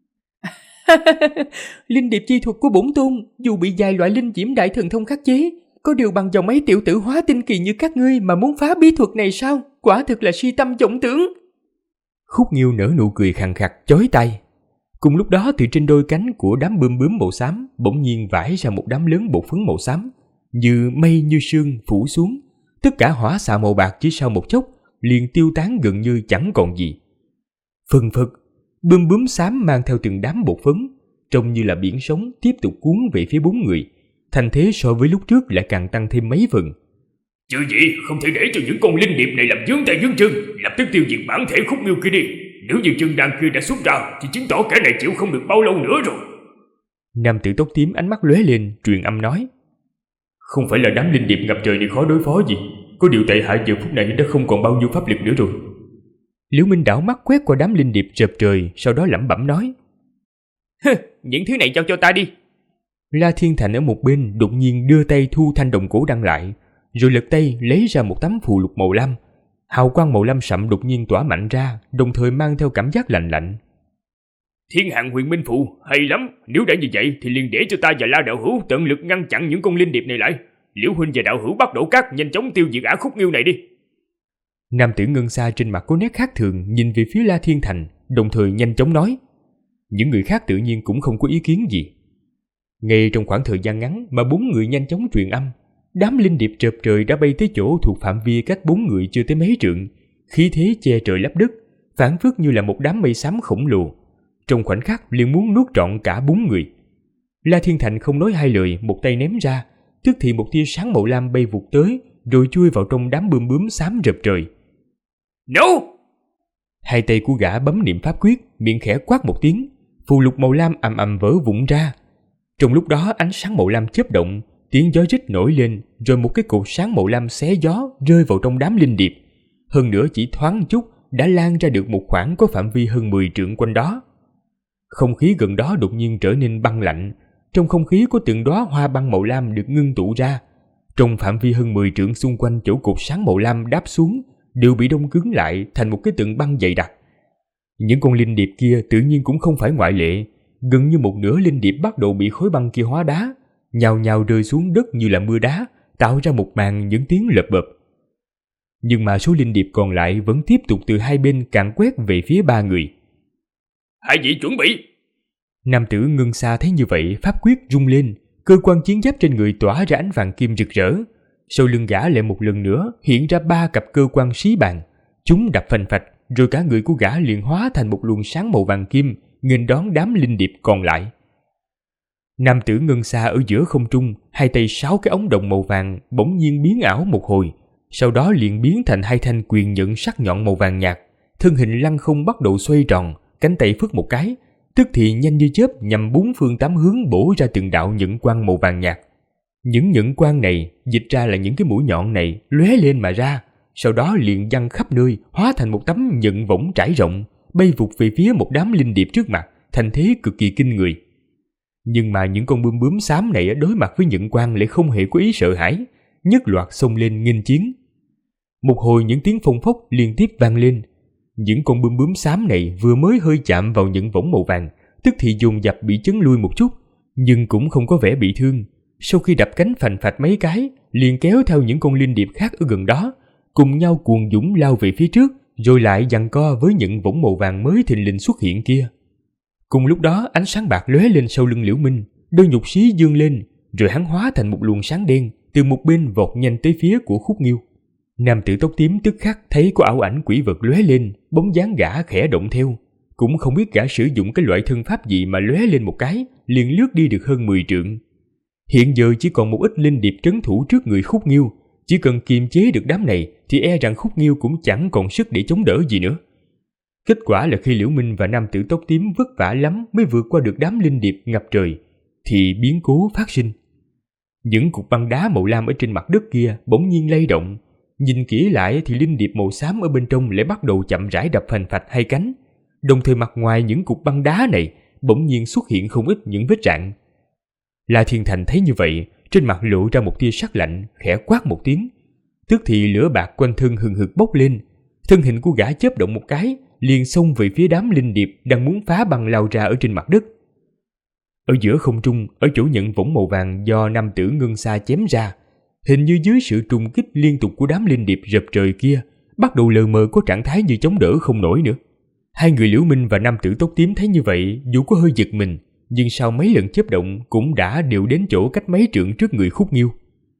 Linh điệp chi thuật của bổn tôn, dù bị vài loại linh diễm đại thần thông khắc chế, có điều bằng dòng mấy tiểu tử hóa tinh kỳ như các ngươi mà muốn phá bí thuật này sao? Quả thực là si tâm vọng tưởng. Khúc Nghiêu nở nụ cười khàn khặt chói tai. Cùng lúc đó từ trên đôi cánh của đám bướm bướm màu xám bỗng nhiên vãi ra một đám lớn bột phấn màu xám, như mây như sương phủ xuống. Tất cả hỏa xà màu bạc chỉ sau một chốc liền tiêu tán gần như chẳng còn gì. Phần phật, bướm bướm xám mang theo từng đám bột phấn, trông như là biển sóng tiếp tục cuốn về phía 4 người. Thành thế so với lúc trước lại càng tăng thêm mấy phần. Chứ gì, không thể để cho những con linh điệp này làm vướng tay vướng chân, lập tức tiêu diệt bản thể Khúc Nghiêu kia đi. Nếu như chân đan kia đã xuất ra thì chứng tỏ kẻ này chịu không được bao lâu nữa rồi. Nam tử tóc tím ánh mắt lóe lên, truyền âm nói. Không phải là đám linh điệp ngập trời này khó đối phó gì, có điều tại hạ giờ phút này đã không còn bao nhiêu pháp lực nữa rồi. Liễu Minh đảo mắt quét qua đám linh điệp rợp trời, sau đó lẩm bẩm nói. Những thứ này giao cho ta đi. La Thiên Thành ở một bên đột nhiên đưa tay thu thanh đồng cổ đăng lại, rồi lật tay lấy ra một tấm phù lục màu lam. Hào quang màu lam sậm đột nhiên tỏa mạnh ra, đồng thời mang theo cảm giác lạnh lạnh. Thiên Hạng Huyền Minh Phù, hay lắm. Nếu đã như vậy thì liền để cho ta và La đạo hữu tận lực ngăn chặn những con linh điệp này lại. Liễu huynh và đạo hữu bắt đổ cát, nhanh chóng tiêu diệt ả Khúc Nghiêu này đi. Nam tử Ngân Sa trên mặt có nét khác thường, nhìn về phía La Thiên Thành, đồng thời nhanh chóng nói. Những người khác tự nhiên cũng không có ý kiến gì. Ngay trong khoảng thời gian ngắn mà 4 người nhanh chóng truyền âm, đám linh điệp rợp trời đã bay tới chỗ thuộc phạm vi cách 4 người chưa tới mấy trượng, khí thế che trời lấp đất, phảng phất như là một đám mây xám khổng lồ. Trong khoảnh khắc liền muốn nuốt trọn cả 4 người. La Thiên Thành không nói hai lời, một tay ném ra, tức thì một tia sáng màu lam bay vụt tới, rồi chui vào trong đám bướm bướm xám rợp trời. No! Hai tay của gã bấm niệm pháp quyết, miệng khẽ quát một tiếng, phù lục màu lam ầm ầm vỡ vụn ra. Trong lúc đó ánh sáng màu lam chớp động, tiếng gió rít nổi lên, rồi một cái cột sáng màu lam xé gió rơi vào trong đám linh điệp. Hơn nữa chỉ thoáng chút đã lan ra được một khoảng có phạm vi hơn 10 trượng quanh đó. Không khí gần đó đột nhiên trở nên băng lạnh, trong không khí có từng đóa hoa băng màu lam được ngưng tụ ra. Trong phạm vi hơn 10 trượng xung quanh chỗ cột sáng màu lam đáp xuống đều bị đông cứng lại thành một cái tượng băng dày đặc. Những con linh điệp kia tự nhiên cũng không phải ngoại lệ, gần như một nửa linh điệp bắt đầu bị khối băng kia hóa đá, nhào nhào rơi xuống đất như là mưa đá, tạo ra một màn những tiếng lợp bợp. Nhưng mà số linh điệp còn lại vẫn tiếp tục từ hai bên càn quét về phía ba người. Hai vị chuẩn bị! Nam tử Ngân Sa thấy như vậy, pháp quyết rung lên, cơ quan chiến giáp trên người tỏa ra ánh vàng kim rực rỡ. Sau lưng gã lại một lần nữa hiện ra 3 cặp cơ quan xí bàn, chúng đập phành phạch, rồi cả người của gã liền hóa thành một luồng sáng màu vàng kim, nghênh đón đám linh điệp còn lại. Nam tử Ngân Sa ở giữa không trung, hai tay 6 cái ống đồng màu vàng bỗng nhiên biến ảo một hồi, sau đó liền biến thành 2 thanh quyền nhận sắc nhọn màu vàng nhạt, thân hình lăng không bắt đầu xoay tròn, cánh tay phất một cái, tức thì nhanh như chớp nhằm 4 phương 8 hướng bổ ra từng đạo nhẫn quang màu vàng nhạt. Những nhẫn quang này dịch ra là những cái mũi nhọn này lóe lên mà ra, sau đó liền văng khắp nơi, hóa thành một tấm nhẫn võng trải rộng, bay vụt về phía một đám linh điệp trước mặt, thành thế cực kỳ kinh người. Nhưng mà những con bướm bướm xám này đối mặt với nhẫn quang lại không hề có ý sợ hãi, nhất loạt xông lên nghênh chiến. Một hồi những tiếng phông phốc liên tiếp vang lên. Những con bướm bướm xám này vừa mới hơi chạm vào nhẫn võng màu vàng, tức thì dồn dập bị chấn lui một chút, nhưng cũng không có vẻ bị thương. Sau khi đập cánh phành phạch mấy cái, liền kéo theo những con linh điệp khác ở gần đó, cùng nhau cuồng dũng lao về phía trước, rồi lại giằng co với nhẫn võng màu vàng mới thình lình xuất hiện kia. Cùng lúc đó ánh sáng bạc lóe lên sau lưng Liễu Minh, đôi nhục xí dương lên, rồi hắn hóa thành một luồng sáng đen, từ một bên vọt nhanh tới phía của Khúc Nghiêu. Nam tử tóc tím tức khắc thấy có ảo ảnh quỷ vật lóe lên, bóng dáng gã khẽ động theo, cũng không biết gã sử dụng cái loại thân pháp gì mà lóe lên một cái, liền lướt đi được hơn 10 trượng. Hiện giờ chỉ còn một ít linh điệp trấn thủ trước người Khúc Nghiêu, chỉ cần kiềm chế được đám này thì e rằng Khúc Nghiêu cũng chẳng còn sức để chống đỡ gì nữa. Kết quả là khi Liễu Minh và nam tử tóc tím vất vả lắm mới vượt qua được đám linh điệp ngập trời, thì biến cố phát sinh. Những cục băng đá màu lam ở trên mặt đất kia bỗng nhiên lay động, nhìn kỹ lại thì linh điệp màu xám ở bên trong lại bắt đầu chậm rãi đập phành phạch hai cánh, đồng thời mặt ngoài những cục băng đá này bỗng nhiên xuất hiện không ít những vết rạn. La Thiên Thành thấy như vậy, trên mặt lộ ra một tia sắc lạnh, khẽ quát một tiếng, tức thì lửa bạc quanh thân hừng hực bốc lên, thân hình của gã chớp động một cái, liền xông về phía đám linh điệp đang muốn phá băng lao ra ở trên mặt đất. Ở giữa không trung, ở chỗ nhận võng màu vàng do nam tử Ngân Sa chém ra, hình như dưới sự trùng kích liên tục của đám linh điệp rập trời kia, bắt đầu lờ mờ có trạng thái như chống đỡ không nổi nữa. Hai người Liễu Minh và nam tử tóc tím thấy như vậy, dù có hơi giật mình, nhưng sau mấy lần chớp động cũng đã đều đến chỗ cách mấy trượng trước người Khúc Nghiêu.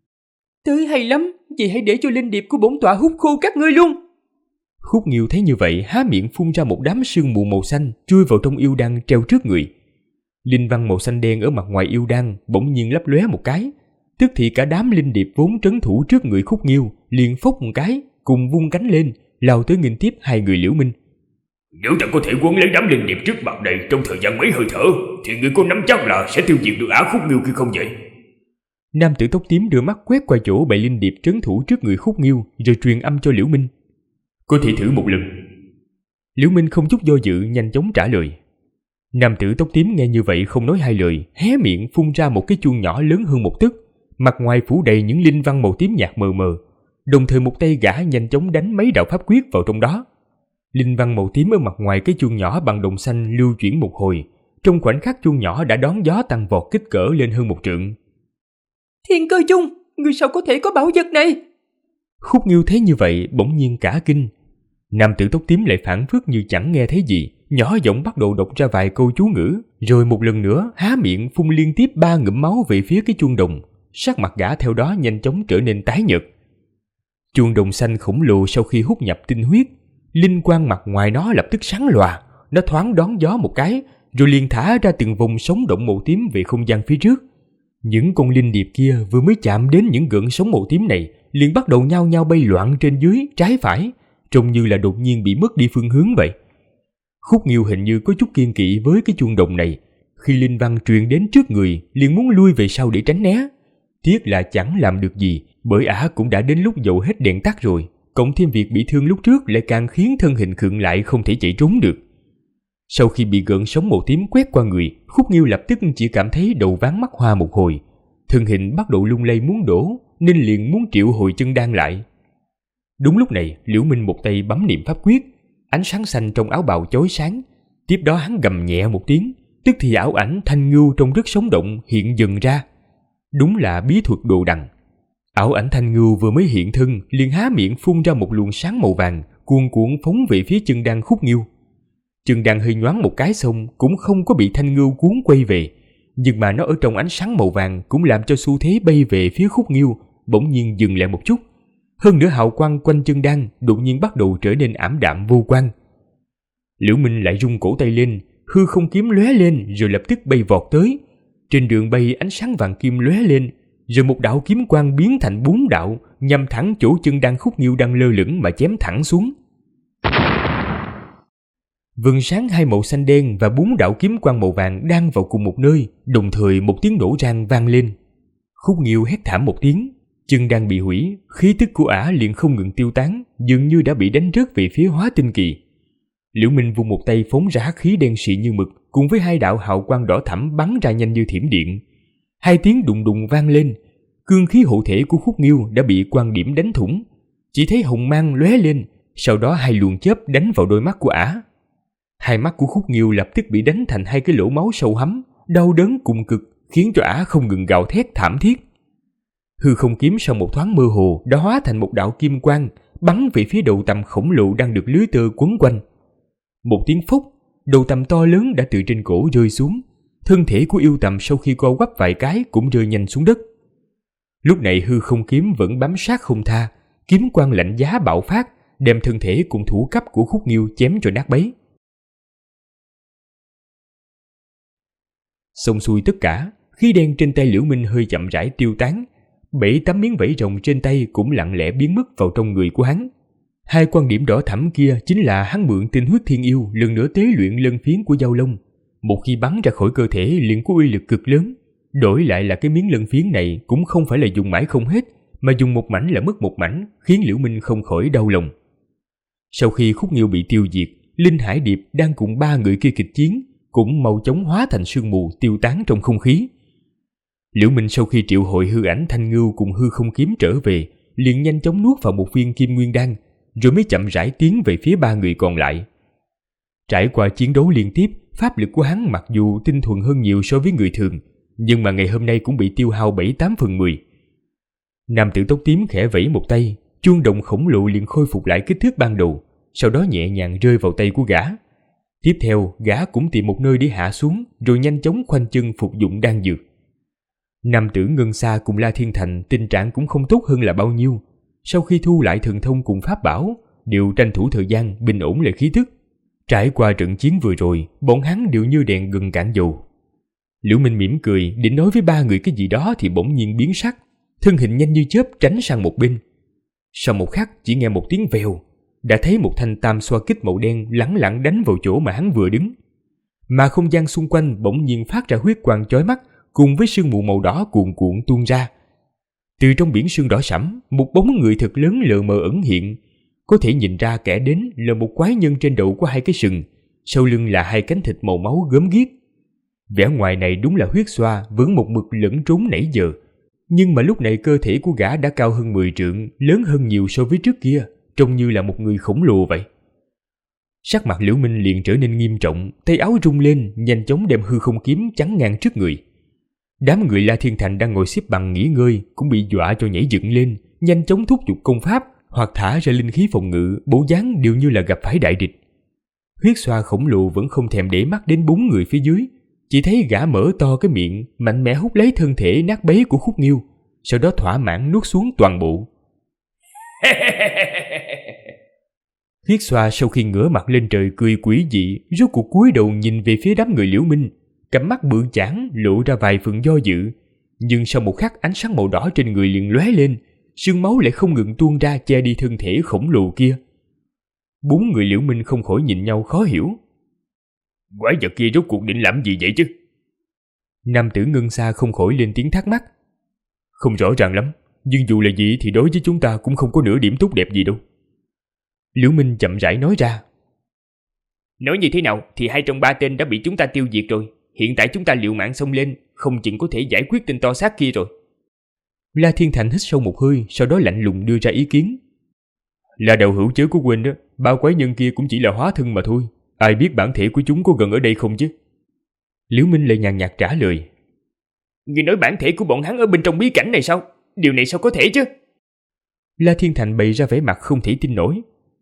Tới hay lắm, vậy hãy để cho linh điệp của bổn tọa hút khô các ngươi luôn. Khúc Nghiêu thấy như vậy, há miệng phun ra một đám sương mù màu xanh chui vào trong yêu đan treo trước người. Linh văn màu xanh đen ở mặt ngoài yêu đan bỗng nhiên lấp lóe một cái, tức thì cả đám linh điệp vốn trấn thủ trước người Khúc Nghiêu liền phốc một cái, cùng vung cánh lên, lao tới nghênh tiếp hai người Liễu Minh. Nếu ta có thể quấn lấy đám linh điệp trước mặt này trong thời gian mấy hơi thở, thì người có nắm chắc là sẽ tiêu diệt được ả Khúc Nghiêu kia không vậy? Nam tử tóc tím đưa mắt quét qua chỗ bầy linh điệp trấn thủ trước người Khúc Nghiêu, rồi truyền âm cho Liễu Minh. Có thể thử một lần. Liễu Minh không chút do dự nhanh chóng trả lời. Nam tử tóc tím nghe như vậy không nói hai lời, hé miệng phun ra một cái chuông nhỏ lớn hơn một tấc, mặt ngoài phủ đầy những linh văn màu tím nhạt mờ mờ, đồng thời một tay gã nhanh chóng đánh mấy đạo pháp quyết vào trong đó. Linh văn màu tím ở mặt ngoài cái chuông nhỏ bằng đồng xanh lưu chuyển một hồi, trong khoảnh khắc chuông nhỏ đã đón gió tăng vọt kích cỡ lên hơn 1 trượng. Thiên Cơ Chung, ngươi sao có thể có bảo vật này? Khúc Nghiêu thấy như vậy bỗng nhiên cả kinh. Nam tử tóc tím lại phảng phất như chẳng nghe thấy gì, nhỏ giọng bắt đầu đọc ra vài câu chú ngữ, rồi một lần nữa há miệng phun liên tiếp 3 ngụm máu về phía cái chuông đồng. Sắc mặt gã theo đó nhanh chóng trở nên tái nhợt. Chuông đồng xanh khổng lồ sau khi hút nhập tinh huyết, linh quang mặt ngoài nó lập tức sáng lòa, nó thoáng đón gió một cái, rồi liền thả ra từng vùng sóng động màu tím về không gian phía trước. Những con linh điệp kia vừa mới chạm đến những gợn sóng màu tím này, liền bắt đầu nhao nhao bay loạn trên dưới, trái phải, trông như là đột nhiên bị mất đi phương hướng vậy. Khúc Nghiêu hình như có chút kiêng kỵ với cái chuông đồng này, khi linh văn truyền đến trước người, liền muốn lui về sau để tránh né. Tiếc là chẳng làm được gì, bởi ả cũng đã đến lúc dầu hết đèn tắt rồi, cộng thêm việc bị thương lúc trước lại càng khiến thân hình khựng lại không thể chạy trốn được. Sau khi bị gợn sóng màu tím quét qua người, Khúc Nghiêu lập tức chỉ cảm thấy đầu váng mắt hoa một hồi, thân hình bắt đầu lung lay muốn đổ, nên liền muốn triệu hồi chân đan lại. Đúng lúc này, Liễu Minh một tay bấm niệm pháp quyết, ánh sáng xanh trong áo bào chói sáng. Tiếp đó hắn gầm nhẹ một tiếng, tức thì ảo ảnh Thanh Ngưu trông rất sống động hiện dần ra. Đúng là bí thuật đồ đằng. Ảo ảnh Thanh Ngưu vừa mới hiện thân, liền há miệng phun ra một luồng sáng màu vàng, cuồn cuộn phóng về phía chân đan Khúc Nghiêu. Chân đan hơi nhoáng một cái xong cũng không có bị Thanh Ngưu cuốn quay về, nhưng mà nó ở trong ánh sáng màu vàng cũng làm cho xu thế bay về phía Khúc Nghiêu bỗng nhiên dừng lại một chút. Hơn nữa hào quang quanh chân đan đột nhiên bắt đầu trở nên ảm đạm vô quang. Liễu Minh lại rung cổ tay lên, hư không kiếm lóe lên rồi lập tức bay vọt tới. Trên đường bay ánh sáng vàng kim lóe lên, rồi một đạo kiếm quang biến thành 4 đạo, nhằm thẳng chỗ chân đan Khúc Nghiêu đang lơ lửng mà chém thẳng xuống. Vầng sáng hai màu xanh đen và 4 đạo kiếm quang màu vàng đang vào cùng một nơi, đồng thời một tiếng nổ rang vang lên. Khúc Nghiêu hét thảm một tiếng, chân đan bị hủy, khí tức của ả liền không ngừng tiêu tán, dường như đã bị đánh rớt về phía Hóa Tinh Kỳ. Liễu Minh vung một tay phóng ra hắc khí đen xị như mực, cùng với 2 đạo hào quang đỏ thẫm bắn ra nhanh như thiểm điện. 2 tiếng đùng đùng vang lên, cương khí hộ thể của Khúc Nghiêu đã bị quang điểm đánh thủng, chỉ thấy hồng mang lóe lên, sau đó 2 luồng chớp đánh vào đôi mắt của ả. 2 mắt của Khúc Nghiêu lập tức bị đánh thành 2 cái lỗ máu sâu hắm, đau đớn cùng cực, khiến cho ả không ngừng gào thét thảm thiết. Hư không kiếm sau một thoáng mơ hồ đã hóa thành một đạo kim quang, bắn về phía đầu tằm khổng lồ đang được lưới tơ quấn quanh. Một tiếng phốc, đầu tằm to lớn đã từ trên cổ rơi xuống, thân thể của yêu tằm sau khi co quắp vài cái cũng rơi nhanh xuống đất. Lúc này hư không kiếm vẫn bám sát không tha, kiếm quang lạnh giá bạo phát, đem thân thể cùng thủ cấp của Khúc Nghiêu chém cho nát bấy. Xong xuôi tất cả, khí đen trên tay Liễu Minh hơi chậm rãi tiêu tán, 7-8 miếng vảy rồng trên tay cũng lặng lẽ biến mất vào trong người của hắn. 2 quan điểm đỏ thẫm kia chính là hắn mượn tinh huyết thiên yêu lần nữa tế luyện lân phiến của Dao Long. Một khi bắn ra khỏi cơ thể liền có uy lực cực lớn. Đổi lại là cái miếng lân phiến này cũng không phải là dùng mãi không hết, mà dùng một mảnh là mất một mảnh, khiến Liễu Minh không khỏi đau lòng. Sau khi Khúc Nghiêu bị tiêu diệt, Linh Hải Điệp đang cùng 3 người kia kịch chiến, cũng mau chóng hóa thành sương mù tiêu tán trong không khí. Liễu Minh sau khi triệu hồi hư ảnh Thanh Ngưu cùng hư không kiếm trở về, liền nhanh chóng nuốt vào một viên kim nguyên đan, rồi mới chậm rãi tiến về phía 3 người còn lại. Trải qua chiến đấu liên tiếp, pháp lực của hắn mặc dù tinh thuần hơn nhiều so với người thường, nhưng mà ngày hôm nay cũng bị tiêu hao 7/8/10. Nam tử tóc tím khẽ vẫy một tay, chuông đồng khổng lồ liền khôi phục lại kích thước ban đầu, sau đó nhẹ nhàng rơi vào tay của gã. Tiếp theo, gã cũng tìm một nơi để hạ xuống, rồi nhanh chóng khoanh chân phục dụng đan dược. Nam tử Ngân Sa cùng La Thiên Thành tình trạng cũng không tốt hơn là bao nhiêu. Sau khi thu lại thần thông cùng pháp bảo, đều tranh thủ thời gian bình ổn lại khí tức. Trải qua trận chiến vừa rồi, bọn hắn đều như đèn gần cạn dầu. Liễu Minh mỉm cười định nói với 3 người cái gì đó thì bỗng nhiên biến sắc, thân hình nhanh như chớp tránh sang một bên. Sau một khắc chỉ nghe một tiếng vèo, đã thấy một thanh tam xoa kích màu đen lẳng lặng đánh vào chỗ mà hắn vừa đứng. Mà không gian xung quanh bỗng nhiên phát ra huyết quang chói mắt, cùng với sương mù màu đỏ cuồn cuộn tuôn ra. Từ trong biển sương đỏ sẫm, một bóng người thật lớn lờ mờ ẩn hiện. Có thể nhìn ra kẻ đến là một quái nhân trên đầu có 2 cái sừng, sau lưng là 2 cánh thịt màu máu gớm ghiếc. Vẻ ngoài này đúng là Huyết Xoa vẫn một mực lẫn trốn nãy giờ, nhưng mà lúc này cơ thể của gã đã cao hơn 10 trượng, lớn hơn nhiều so với trước kia, trông như là một người khổng lồ vậy. Sắc mặt Liễu Minh liền trở nên nghiêm trọng, tay áo rung lên, nhanh chóng đem hư không kiếm chắn ngang trước người. Đám người La Thiên Thành đang ngồi xếp bằng nghỉ ngơi cũng bị dọa cho nhảy dựng lên, nhanh chóng thúc giục công pháp hoặc thả ra linh khí phòng ngự, bộ dáng đều như là gặp phải đại địch. Huyết Xoa khổng lồ vẫn không thèm để mắt đến 4 người phía dưới, chỉ thấy gã mở to cái miệng, mạnh mẽ hút lấy thân thể nát bấy của Khúc Nghiêu, sau đó thỏa mãn nuốt xuống toàn bộ. Huyết Xoa sau khi ngửa mặt lên trời cười quỷ dị, rốt cuộc cúi đầu nhìn về phía đám người Liễu Minh, cặp mắt bự chảng lộ ra vài phần do dự, nhưng sau một khắc ánh sáng màu đỏ trên người liền lóe lên, sương máu lại không ngừng tuôn ra che đi thân thể khổng lồ kia. 4 người Liễu Minh không khỏi nhìn nhau khó hiểu. Quái vật kia rốt cuộc định làm gì vậy chứ? Nam tử Ngân Sa không khỏi lên tiếng thắc mắc. Không rõ ràng lắm, nhưng dù là gì thì đối với chúng ta cũng không có nửa điểm tốt đẹp gì đâu. Liễu Minh chậm rãi nói ra. Nói như thế nào thì 2 trong 3 tên đã bị chúng ta tiêu diệt rồi. Hiện tại chúng ta liều mạng xông lên, không chừng có thể giải quyết tên to xác kia rồi. La Thiên Thành hít sâu một hơi, sau đó lạnh lùng đưa ra ý kiến. Là đạo hữu chớ có quên đó, 3 quái nhân kia cũng chỉ là hóa thân mà thôi. Ai biết bản thể của chúng có gần ở đây không chứ? Liễu Minh lại nhàn nhạt trả lời. Ngươi nói bản thể của bọn hắn ở bên trong bí cảnh này sao? Điều này sao có thể chứ? La Thiên Thành bày ra vẻ mặt không thể tin nổi.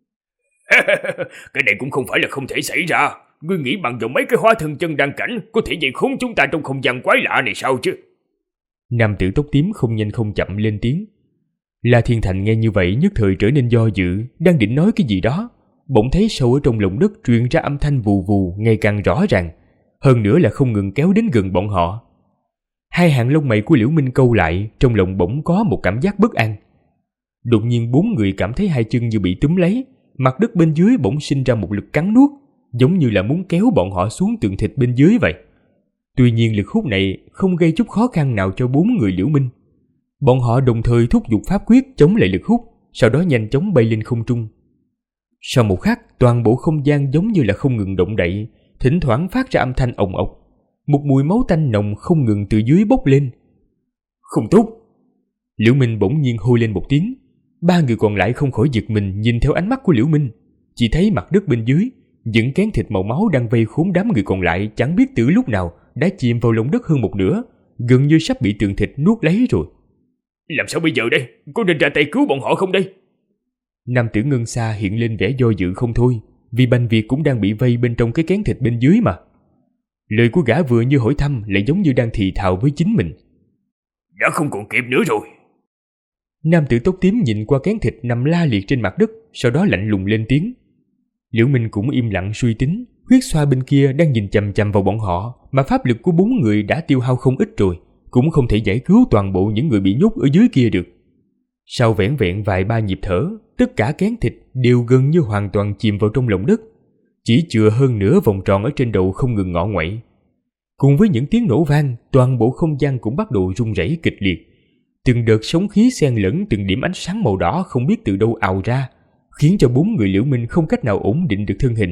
Cái này cũng không phải là không thể xảy ra. Ngươi nghĩ bằng vào mấy cái hóa thân chân đăng cảnh có thể dày khốn chúng ta trong không gian quái lạ này sao chứ? Nam tử tóc tím không nhanh không chậm lên tiếng. La Thiên Thành nghe như vậy nhất thời trở nên do dự, đang định nói cái gì đó, bỗng thấy sâu ở trong lòng đất truyền ra âm thanh vù vù ngày càng rõ ràng, hơn nữa là không ngừng kéo đến gần bọn họ. Hai hàng lông mày của Liễu Minh câu lại, trong lòng bỗng có một cảm giác bất an. Đột nhiên 4 người cảm thấy hai chân như bị túm lấy, mặt đất bên dưới bỗng sinh ra một lực cắn nuốt, giống như là muốn kéo bọn họ xuống tường thịt bên dưới vậy. Tuy nhiên lực hút này không gây chút khó khăn nào cho 4 người Liễu Minh. Bọn họ đồng thời thúc giục pháp quyết chống lại lực hút, sau đó nhanh chóng bay lên không trung. Sau một khắc, toàn bộ không gian giống như là không ngừng động đậy, thỉnh thoảng phát ra âm thanh ồng ộc. Một mùi máu tanh nồng không ngừng từ dưới bốc lên. Không tốt! Liễu Minh bỗng nhiên hô lên một tiếng. 3 người còn lại không khỏi giật mình nhìn theo ánh mắt của Liễu Minh, chỉ thấy mặt đất bên dưới, những kén thịt màu máu đang vây khốn đám người còn lại chẳng biết từ lúc nào đã chìm vào lòng đất hơn một nửa, gần như sắp bị tường thịt nuốt lấy rồi. Làm sao bây giờ đây? Có nên ra tay cứu bọn họ không đây? Nam tử Ngân Sa hiện lên vẻ do dự không thôi, vì Bành Việt cũng đang bị vây bên trong cái kén thịt bên dưới mà. Lời của gã vừa như hỏi thăm lại giống như đang thì thào với chính mình. Đã không còn kịp nữa rồi. Nam tử tóc tím nhìn qua kén thịt nằm la liệt trên mặt đất, sau đó lạnh lùng lên tiếng. Liễu Minh cũng im lặng suy tính, huyết xoa bên kia đang nhìn chằm chằm vào bọn họ, mà pháp lực của 4 người đã tiêu hao không ít rồi, cũng không thể giải cứu toàn bộ những người bị nhốt ở dưới kia được. Sau vẻn vẹn vài 3 nhịp thở, tất cả kén thịt đều gần như hoàn toàn chìm vào trong lòng đất, chỉ chừa hơn nửa vòng tròn ở trên đầu không ngừng ngọ nguậy. Cùng với những tiếng nổ vang, toàn bộ không gian cũng bắt đầu rung rẩy kịch liệt. Từng đợt sóng khí xen lẫn từng điểm ánh sáng màu đỏ không biết từ đâu ào ra, khiến cho 4 người Liễu Minh không cách nào ổn định được thân hình.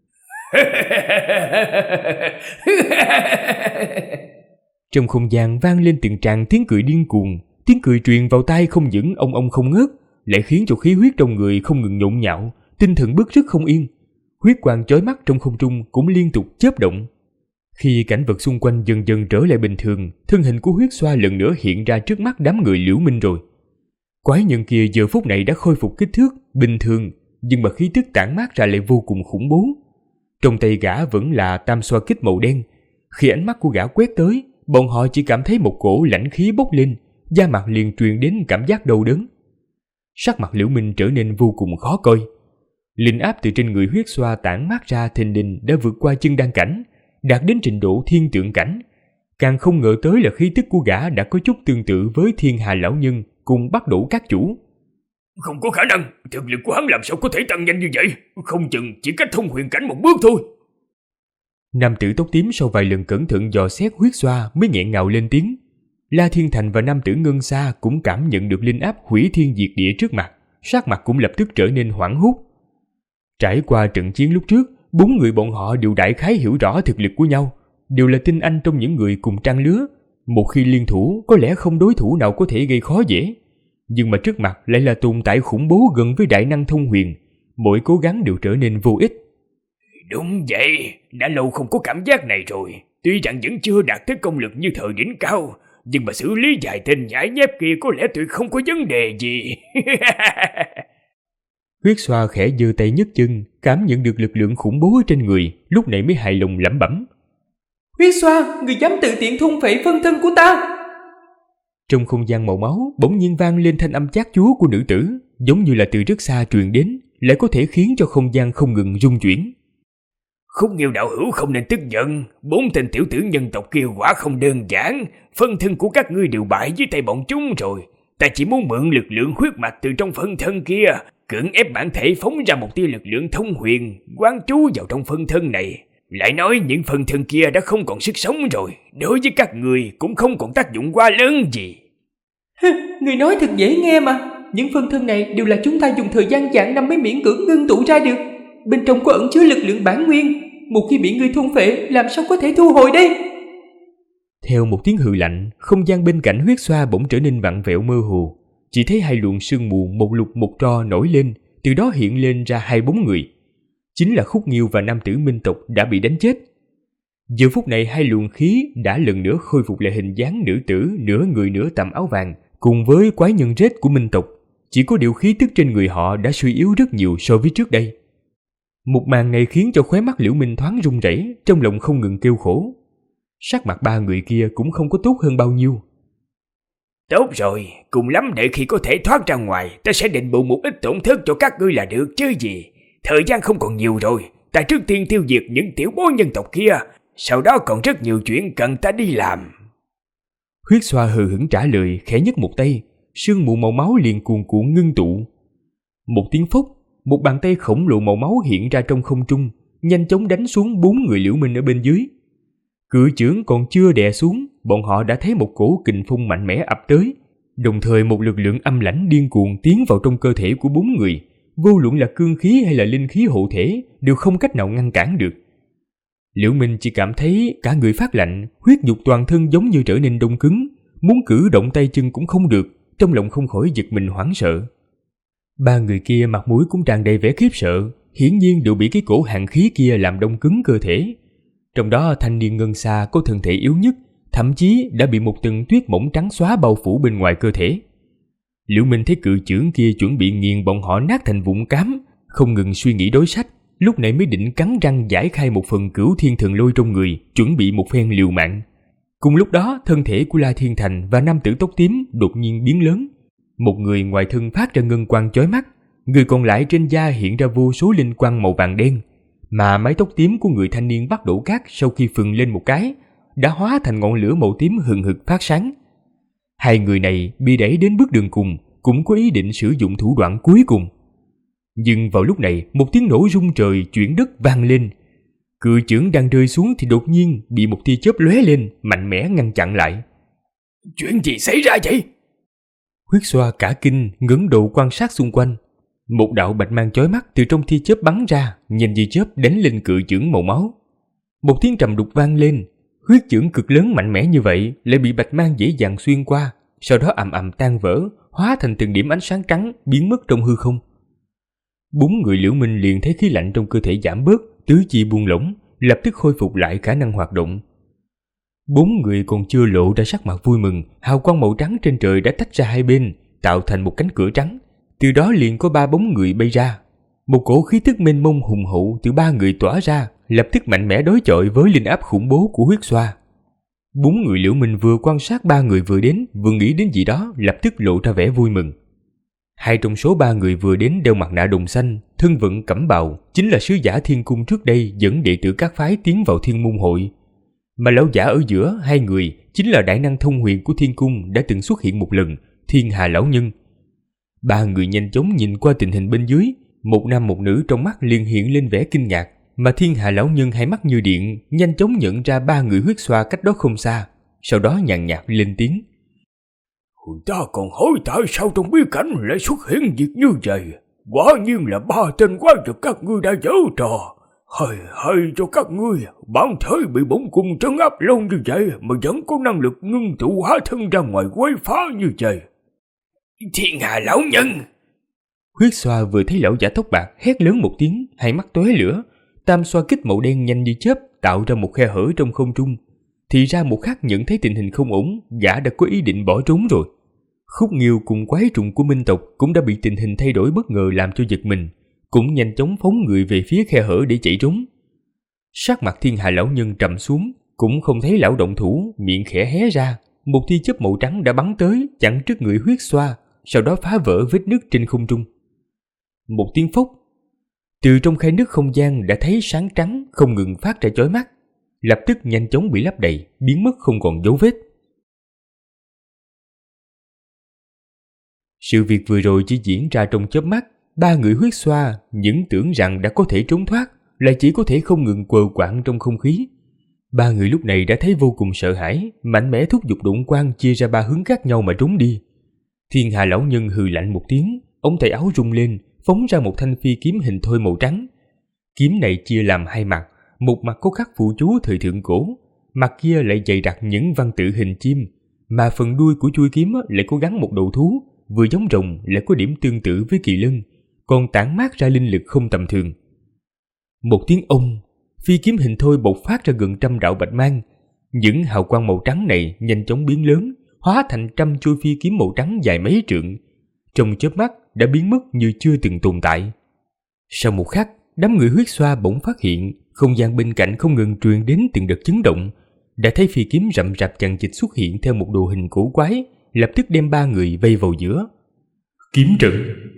Trong không gian vang lên từng tràng tiếng cười điên cuồng, tiếng cười truyền vào tai không những ông không ngớt, lại khiến cho khí huyết trong người không ngừng nhộn nhạo, tinh thần bứt rứt không yên. Huyết quang chói mắt trong không trung cũng liên tục chớp động. Khi cảnh vật xung quanh dần dần trở lại bình thường, thân hình của huyết xoa lần nữa hiện ra trước mắt đám người Liễu Minh rồi. Quái nhân kia giờ phút này đã khôi phục kích thước bình thường, nhưng mà khí tức tản mát ra lại vô cùng khủng bố. Trong tay gã vẫn là tam xoa kích màu đen. Khi ánh mắt của gã quét tới, bọn họ chỉ cảm thấy một cổ lãnh khí bốc lên, da mặt liền truyền đến cảm giác đau đớn. Sắc mặt Liễu Minh trở nên vô cùng khó coi. Linh áp từ trên người huyết xoa tản mát ra thình lình đã vượt qua chân đăng cảnh, đạt đến trình độ thiên tượng cảnh. Càng không ngờ tới là khí tức của gã đã có chút tương tự với Thiên Hà lão nhân cùng Bắc Đỗ các chủ. Không có khả năng, thực lực của hắn làm sao có thể tăng nhanh như vậy? Không chừng chỉ cách thông huyền cảnh một bước thôi. Nam tử tóc tím sau vài lần cẩn thận dò xét huyết xoa mới nghẹn ngào lên tiếng. La Thiên Thành và nam tử Ngân Sa cũng cảm nhận được linh áp hủy thiên diệt địa trước mặt, sắc mặt cũng lập tức trở nên hoảng hốt. Trải qua trận chiến lúc trước, 4 người bọn họ đều đại khái hiểu rõ thực lực của nhau, đều là tinh anh trong những người cùng trang lứa. Một khi liên thủ, có lẽ không đối thủ nào có thể gây khó dễ. Nhưng mà trước mặt lại là tồn tại khủng bố gần với đại năng thông huyền, mỗi cố gắng đều trở nên vô ích. Đúng vậy, đã lâu không có cảm giác này rồi. Tuy rằng vẫn chưa đạt tới công lực như thời đỉnh cao, nhưng mà xử lý vài tên nhãi nhép kia có lẽ tuyệt không có vấn đề gì. Huyết xoa khẽ giơ tay nhấc chân, cảm nhận được lực lượng khủng bố ở trên người, lúc này mới hài lòng lẩm bẩm. Huyết xoa, người dám tự tiện thôn phệ phân thân của ta. Trong không gian màu máu, bỗng nhiên vang lên thanh âm chát chúa của nữ tử, giống như là từ rất xa truyền đến, lại có thể khiến cho không gian không ngừng rung chuyển. Khúc Nghiêu đạo hữu không nên tức giận, 4 tên tiểu tử nhân tộc kia quả không đơn giản, phân thân của các ngươi đều bại dưới tay bọn chúng rồi. Ta chỉ muốn mượn lực lượng huyết mạch từ trong phân thân kia, cưỡng ép bản thể phóng ra một tia lực lượng thông huyền, quán trú vào trong phân thân này. Lại nói những phân thân kia đã không còn sức sống rồi, đối với các người cũng không còn tác dụng quá lớn gì. Người nói thật dễ nghe mà, những phân thân này đều là chúng ta dùng thời gian vạn năm mới miễn cưỡng ngưng tụ ra được. Bên trong có ẩn chứa lực lượng bản nguyên, một khi bị ngươi thôn phệ, làm sao có thể thu hồi đây? Theo một tiếng hừ lạnh, không gian bên cạnh huyết xoa bỗng trở nên vặn vẹo mơ hồ. Chỉ thấy hai luồng sương mù một lục một tro nổi lên, từ đó hiện lên ra hai bóng người. Chính là Khúc Nghiêu và nam tử Minh tộc đã bị đánh chết. Giờ phút này hai luồng khí đã lần nữa khôi phục lại hình dáng nữ tử nửa người nửa tầm áo vàng, cùng với quái nhân rết của Minh tộc. Chỉ có điều khí tức trên người họ đã suy yếu rất nhiều so với trước đây. Một màn này khiến cho khóe mắt Liễu Minh thoáng run rẩy, trong lòng không ngừng kêu khổ. Sắc mặt ba người kia cũng không có tốt hơn bao nhiêu. Tốt rồi, cùng lắm để khi có thể thoát ra ngoài, ta sẽ định bù một ít tổn thất cho các ngươi là được chứ gì. Thời gian không còn nhiều rồi, ta trước tiên tiêu diệt những tiểu bối nhân tộc kia, sau đó còn rất nhiều chuyện cần ta đi làm. Huyết xoa hừ hững trả lời, khẽ nhấc một tay, sương mù màu máu liền cuồn cuộn ngưng tụ. Một tiếng phốc, một bàn tay khổng lồ màu máu hiện ra trong không trung, nhanh chóng đánh xuống 4 người Liễu Minh ở bên dưới. Cự chưởng còn chưa đè xuống, bọn họ đã thấy một cổ kình phong mạnh mẽ ập tới, đồng thời một lực lượng âm lãnh điên cuồng tiến vào trong cơ thể của 4 người, vô luận là cương khí hay là linh khí hộ thể đều không cách nào ngăn cản được. Liễu Minh chỉ cảm thấy cả người phát lạnh, huyết nhục toàn thân giống như trở nên đông cứng, muốn cử động tay chân cũng không được, trong lòng không khỏi giật mình hoảng sợ. Ba người kia mặt mũi cũng tràn đầy vẻ khiếp sợ, hiển nhiên đều bị cái cổ hàn khí kia làm đông cứng cơ thể. Trong đó thanh niên ngân xa có thân thể yếu nhất, thậm chí đã bị một tầng tuyết mỏng trắng xóa bao phủ bên ngoài cơ thể. Liễu Minh thấy cự chưởng kia chuẩn bị nghiền bọn họ nát thành vụn cám, không ngừng suy nghĩ đối sách, lúc này mới định cắn răng giải khai một phần cửu thiên thần lôi trong người, chuẩn bị một phen liều mạng. Cùng lúc đó, thân thể của La Thiên Thành và nam tử tóc tím đột nhiên biến lớn. Một người ngoài thân phát ra ngân quang chói mắt, người còn lại trên da hiện ra vô số linh quang màu vàng đen, mà mái tóc tím của người thanh niên bắt đổ cát sau khi phừng lên một cái, đã hóa thành ngọn lửa màu tím hừng hực phát sáng. Hai người này bị đẩy đến bước đường cùng, cũng có ý định sử dụng thủ đoạn cuối cùng. Nhưng vào lúc này, một tiếng nổ rung trời chuyển đất vang lên. Cự chưởng đang rơi xuống thì đột nhiên bị một tia chớp lóe lên, mạnh mẽ ngăn chặn lại. Chuyện gì xảy ra vậy? Huyết xoa cả kinh, ngẩng đầu quan sát xung quanh. Một đạo bạch mang chói mắt từ trong tia chớp bắn ra, nhanh như chớp đánh lên cự chưởng màu máu. Một tiếng trầm đục vang lên, huyết chưởng cực lớn mạnh mẽ như vậy lại bị bạch mang dễ dàng xuyên qua, sau đó ầm ầm tan vỡ, hóa thành từng điểm ánh sáng trắng biến mất trong hư không. 4 người Liễu Minh liền thấy khí lạnh trong cơ thể giảm bớt, tứ chi buông lỏng, lập tức khôi phục lại khả năng hoạt động. 4 người còn chưa lộ ra sắc mặt vui mừng, hào quang màu trắng trên trời đã tách ra hai bên, tạo thành một cánh cửa trắng. Từ đó liền có 3 bóng người bay ra. Một cổ khí tức mênh mông hùng hậu từ 3 người tỏa ra, lập tức mạnh mẽ đối chọi với linh áp khủng bố của huyết xoa. 4 người Liễu Minh vừa quan sát 3 người vừa đến, vừa nghĩ đến gì đó, lập tức lộ ra vẻ vui mừng. 2 trong số 3 người vừa đến đeo mặt nạ đồng xanh, thân vận cẩm bào, chính là sứ giả thiên cung trước đây dẫn đệ tử các phái tiến vào thiên môn hội. Mà lão giả ở giữa 2 người chính là đại năng thông huyền của thiên cung đã từng xuất hiện một lần, Thiên Hà lão nhân. 3 người nhanh chóng nhìn qua tình hình bên dưới, một nam một nữ trong mắt liền hiện lên vẻ kinh ngạc, mà Thiên Hà lão nhân hai mắt như điện, nhanh chóng nhận ra 3 người huyết xoa cách đó không xa, sau đó nhàn nhạt lên tiếng. Ta còn hỏi tại sao trong bí cảnh lại xuất hiện việc như vậy? Quả nhiên là 3 tên quái vật các ngươi đã giở trò. Hay cho các ngươi, bản thể bị bổn cung trấn áp lâu như vậy mà vẫn có năng lực ngưng tụ hóa thân ra ngoài quấy phá như vậy. Thiên Hà lão nhân! Huyết xoa vừa thấy lão giả tóc bạc hét lớn một tiếng, hai mắt tóe lửa, tam xoa kích màu đen nhanh như chớp tạo ra một khe hở trong không trung. Thì ra một khắc nhận thấy tình hình không ổn, gã đã có ý định bỏ trốn rồi. Khúc Nghiêu cùng quái trùng của Minh tộc cũng đã bị tình hình thay đổi bất ngờ làm cho giật mình, cũng nhanh chóng phóng người về phía khe hở để chạy trốn. Sắc mặt Thiên Hà lão nhân trầm xuống, cũng không thấy lão động thủ, miệng khẽ hé ra, một tia chớp màu trắng đã bắn tới chặn trước người huyết xoa, sau đó phá vỡ vết nứt trên không trung. Một tiếng phốc, từ trong khe nứt không gian đã thấy sáng trắng không ngừng phát ra chói mắt, lập tức nhanh chóng bị lấp đầy, biến mất không còn dấu vết. Sự việc vừa rồi chỉ diễn ra trong chớp mắt, 3 người huyết xoa những tưởng rằng đã có thể trốn thoát, lại chỉ có thể không ngừng quờ quạng trong không khí. 3 người lúc này đã thấy vô cùng sợ hãi, mạnh mẽ thúc giục độn quang chia ra 3 hướng khác nhau mà trốn đi. Thiên Hà lão nhân hừ lạnh một tiếng, ống tay áo rung lên, phóng ra một thanh phi kiếm hình thoi màu trắng. Kiếm này chia làm hai mặt, một mặt có khắc phù chú thời thượng cổ, mặt kia lại dày đặc những văn tự hình chim, mà phần đuôi của chuôi kiếm lại có gắn một đầu thú, vừa giống rồng lại có điểm tương tự với kỳ lân, còn tản mát ra linh lực không tầm thường. Một tiếng ông, phi kiếm hình thoi bộc phát ra gần 100 đạo bạch mang. Những hào quang màu trắng này nhanh chóng biến lớn, hóa thành 100 chuôi phi kiếm màu trắng dài mấy trượng, trong chớp mắt đã biến mất như chưa từng tồn tại. Sau một khắc, đám người huyết xoa bỗng phát hiện không gian bên cạnh không ngừng truyền đến từng đợt chấn động, đã thấy phi kiếm rậm rạp chằng chịt xuất hiện theo một đồ hình cổ quái, lập tức đem 3 người vây vào giữa. Kiếm trận.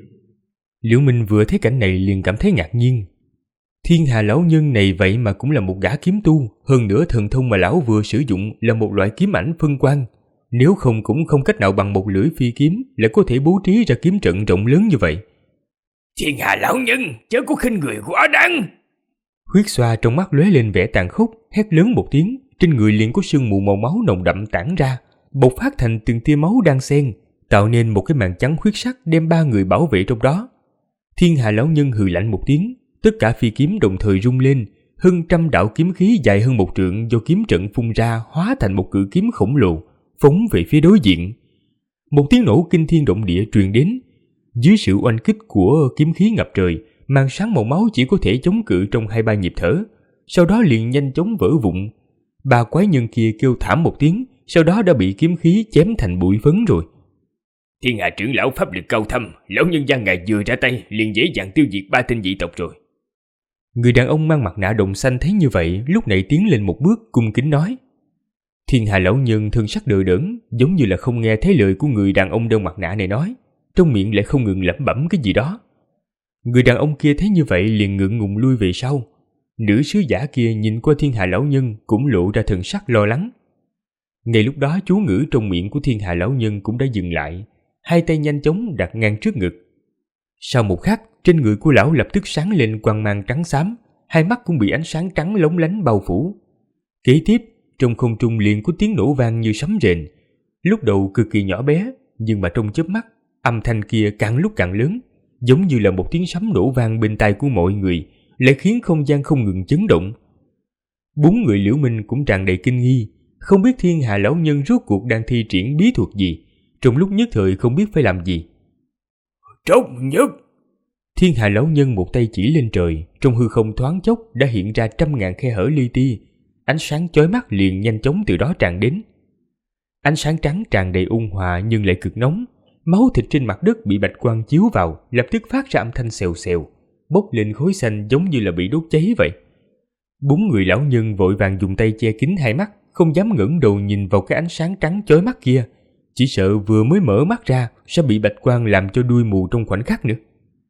Liễu Minh vừa thấy cảnh này liền cảm thấy ngạc nhiên. Thiên Hà lão nhân này vậy mà cũng là một gã kiếm tu, hơn nữa thần thông mà lão vừa sử dụng là một loại kiếm ảnh phân quang, nếu không cũng không cách nào bằng một lưỡi phi kiếm lại có thể bố trí ra kiếm trận rộng lớn như vậy. Thiên Hà lão nhân, chớ có khinh người quá đáng. Huyết xoa trong mắt lóe lên vẻ tàn khốc, hét lớn một tiếng, trên người liền có sương mù màu máu nồng đậm tản ra, bộc phát thành từng tia máu đan xen, tạo nên một cái màn trắng huyết sắc đem 3 người bảo vệ trong đó. Thiên Hà lão nhân hừ lạnh một tiếng, tất cả phi kiếm đồng thời rung lên, hơn 100 đạo kiếm khí dài hơn 1 trượng do kiếm trận phun ra hóa thành một cự kiếm khổng lồ, phóng về phía đối diện. Một tiếng nổ kinh thiên động địa truyền đến. Dưới sự oanh kích của kiếm khí ngập trời, màn sáng màu máu chỉ có thể chống cự trong 2-3 nhịp thở, sau đó liền nhanh chóng vỡ vụn. 3 quái nhân kia kêu thảm một tiếng, sau đó đã bị kiếm khí chém thành bụi phấn rồi. Thiên Hà trưởng lão pháp lực cao thâm, lão nhân gia ngài vừa ra tay liền dễ dàng tiêu diệt 3 tên dị tộc rồi. Người đàn ông mang mặt nạ đồng xanh thấy như vậy, lúc này tiến lên một bước cung kính nói. Thiên Hà lão nhân thân sắc đờ đẫn, giống như là không nghe thấy lời của người đàn ông đeo mặt nạ này nói, trong miệng lại không ngừng lẩm bẩm cái gì đó. Người đàn ông kia thấy như vậy liền ngượng ngùng lui về sau. Nữ sứ giả kia nhìn qua Thiên Hà lão nhân cũng lộ ra thần sắc lo lắng. Ngay lúc đó chú ngữ trong miệng của Thiên Hà lão nhân cũng đã dừng lại, hai tay nhanh chóng đặt ngang trước ngực. Sau một khắc, trên người của lão lập tức sáng lên quang mang trắng xám, hai mắt cũng bị ánh sáng trắng lóng lánh bao phủ. Kế tiếp, trong không trung liền có tiếng nổ vang như sấm rền. Lúc đầu cực kỳ nhỏ bé, nhưng mà trong chớp mắt, âm thanh kia càng lúc càng lớn, giống như là một tiếng sấm nổ vang bên tai của mọi người, lại khiến không gian không ngừng chấn động. 4 người Liễu Minh cũng tràn đầy kinh nghi, không biết Thiên Hà lão nhân rốt cuộc đang thi triển bí thuật gì, trong lúc nhất thời không biết phải làm gì. Trọng nhất! Thiên Hà lão nhân một tay chỉ lên trời, trong hư không thoáng chốc đã hiện ra 100.000 khe hở li ti, ánh sáng chói mắt liền nhanh chóng từ đó tràn đến. Ánh sáng trắng tràn đầy ôn hòa nhưng lại cực nóng, máu thịt trên mặt đất bị bạch quang chiếu vào, lập tức phát ra âm thanh xèo xèo, bốc lên khói xanh giống như là bị đốt cháy vậy. 4 người lão nhân vội vàng dùng tay che kín hai mắt, không dám ngẩng đầu nhìn vào cái ánh sáng trắng chói mắt kia, chỉ sợ vừa mới mở mắt ra sẽ bị bạch quang làm cho đuôi mù trong khoảnh khắc nữa.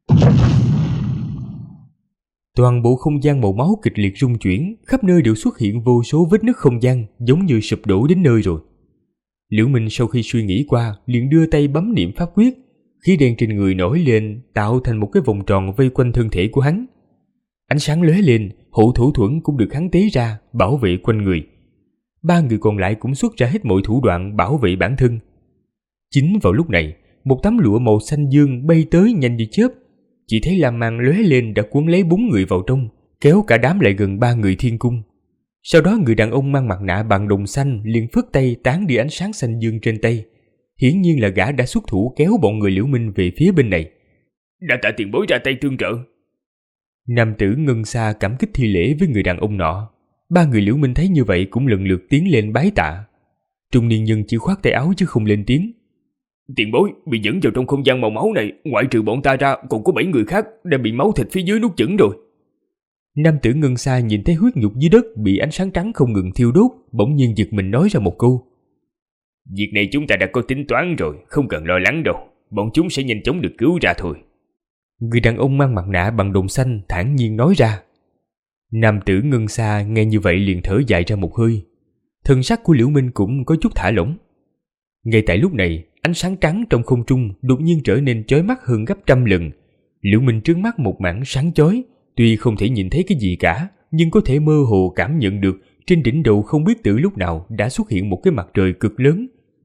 Toàn bộ không gian màu máu kịch liệt rung chuyển, khắp nơi đều xuất hiện vô số vết nứt không gian, giống như sụp đổ đến nơi rồi. Liễu Minh sau khi suy nghĩ qua, liền đưa tay bấm niệm pháp quyết, khí đen trên người nổi lên, tạo thành một cái vòng tròn vây quanh thân thể của hắn. Ánh sáng lóe lên, hộ thủ thuẫn cũng được hắn tế ra, bảo vệ quanh người. 3 người còn lại cũng xuất ra hết mọi thủ đoạn bảo vệ bản thân. Chính vào lúc này, một tấm lụa màu xanh dương bay tới nhanh như chớp, chỉ thấy lam mang lóe lên đã cuốn lấy 4 người vào trong, kéo cả đám lại gần 3 người thiên cung. Sau đó người đàn ông mang mặt nạ bằng đồng xanh liền phất tay tán đi ánh sáng xanh dương trên tay. Hiển nhiên là gã đã xuất thủ kéo bọn người Liễu Minh về phía bên này. Đã tạ tiền bối ra tay tương trợ. Nam tử Ngân Sa cảm kích thi lễ với người đàn ông nọ. 3 người Liễu Minh thấy như vậy cũng lần lượt tiến lên bái tạ. Trung niên nhân chỉ khoát tay áo chứ không lên tiếng. Tiền bối bị dẫn vào trong không gian màu máu này, ngoại trừ bọn ta ra còn có 7 người khác đang bị máu thịt phía dưới nuốt chửng rồi. Nam tử Ngân Sa nhìn thấy huyết nhục dưới đất bị ánh sáng trắng không ngừng thiêu đốt, bỗng nhiên giật mình nói ra một câu. Việc này chúng ta đã có tính toán rồi, không cần lo lắng đâu, bọn chúng sẽ nhanh chóng được cứu ra thôi. Người đàn ông mang mặt nạ bằng đồng xanh thản nhiên nói ra. Nam tử Ngân Sa nghe như vậy liền thở dài ra một hơi. Thân sắc của Liễu Minh cũng có chút thả lỏng. Ngay tại lúc này, ánh sáng trắng trong không trung đột nhiên trở nên chói mắt hơn gấp 100 lần. Liễu Minh trước mắt một mảng sáng chói, tuy không thể nhìn thấy cái gì cả, nhưng có thể mơ hồ cảm nhận được trên đỉnh đầu không biết từ lúc nào đã xuất hiện một cái mặt trời cực lớn,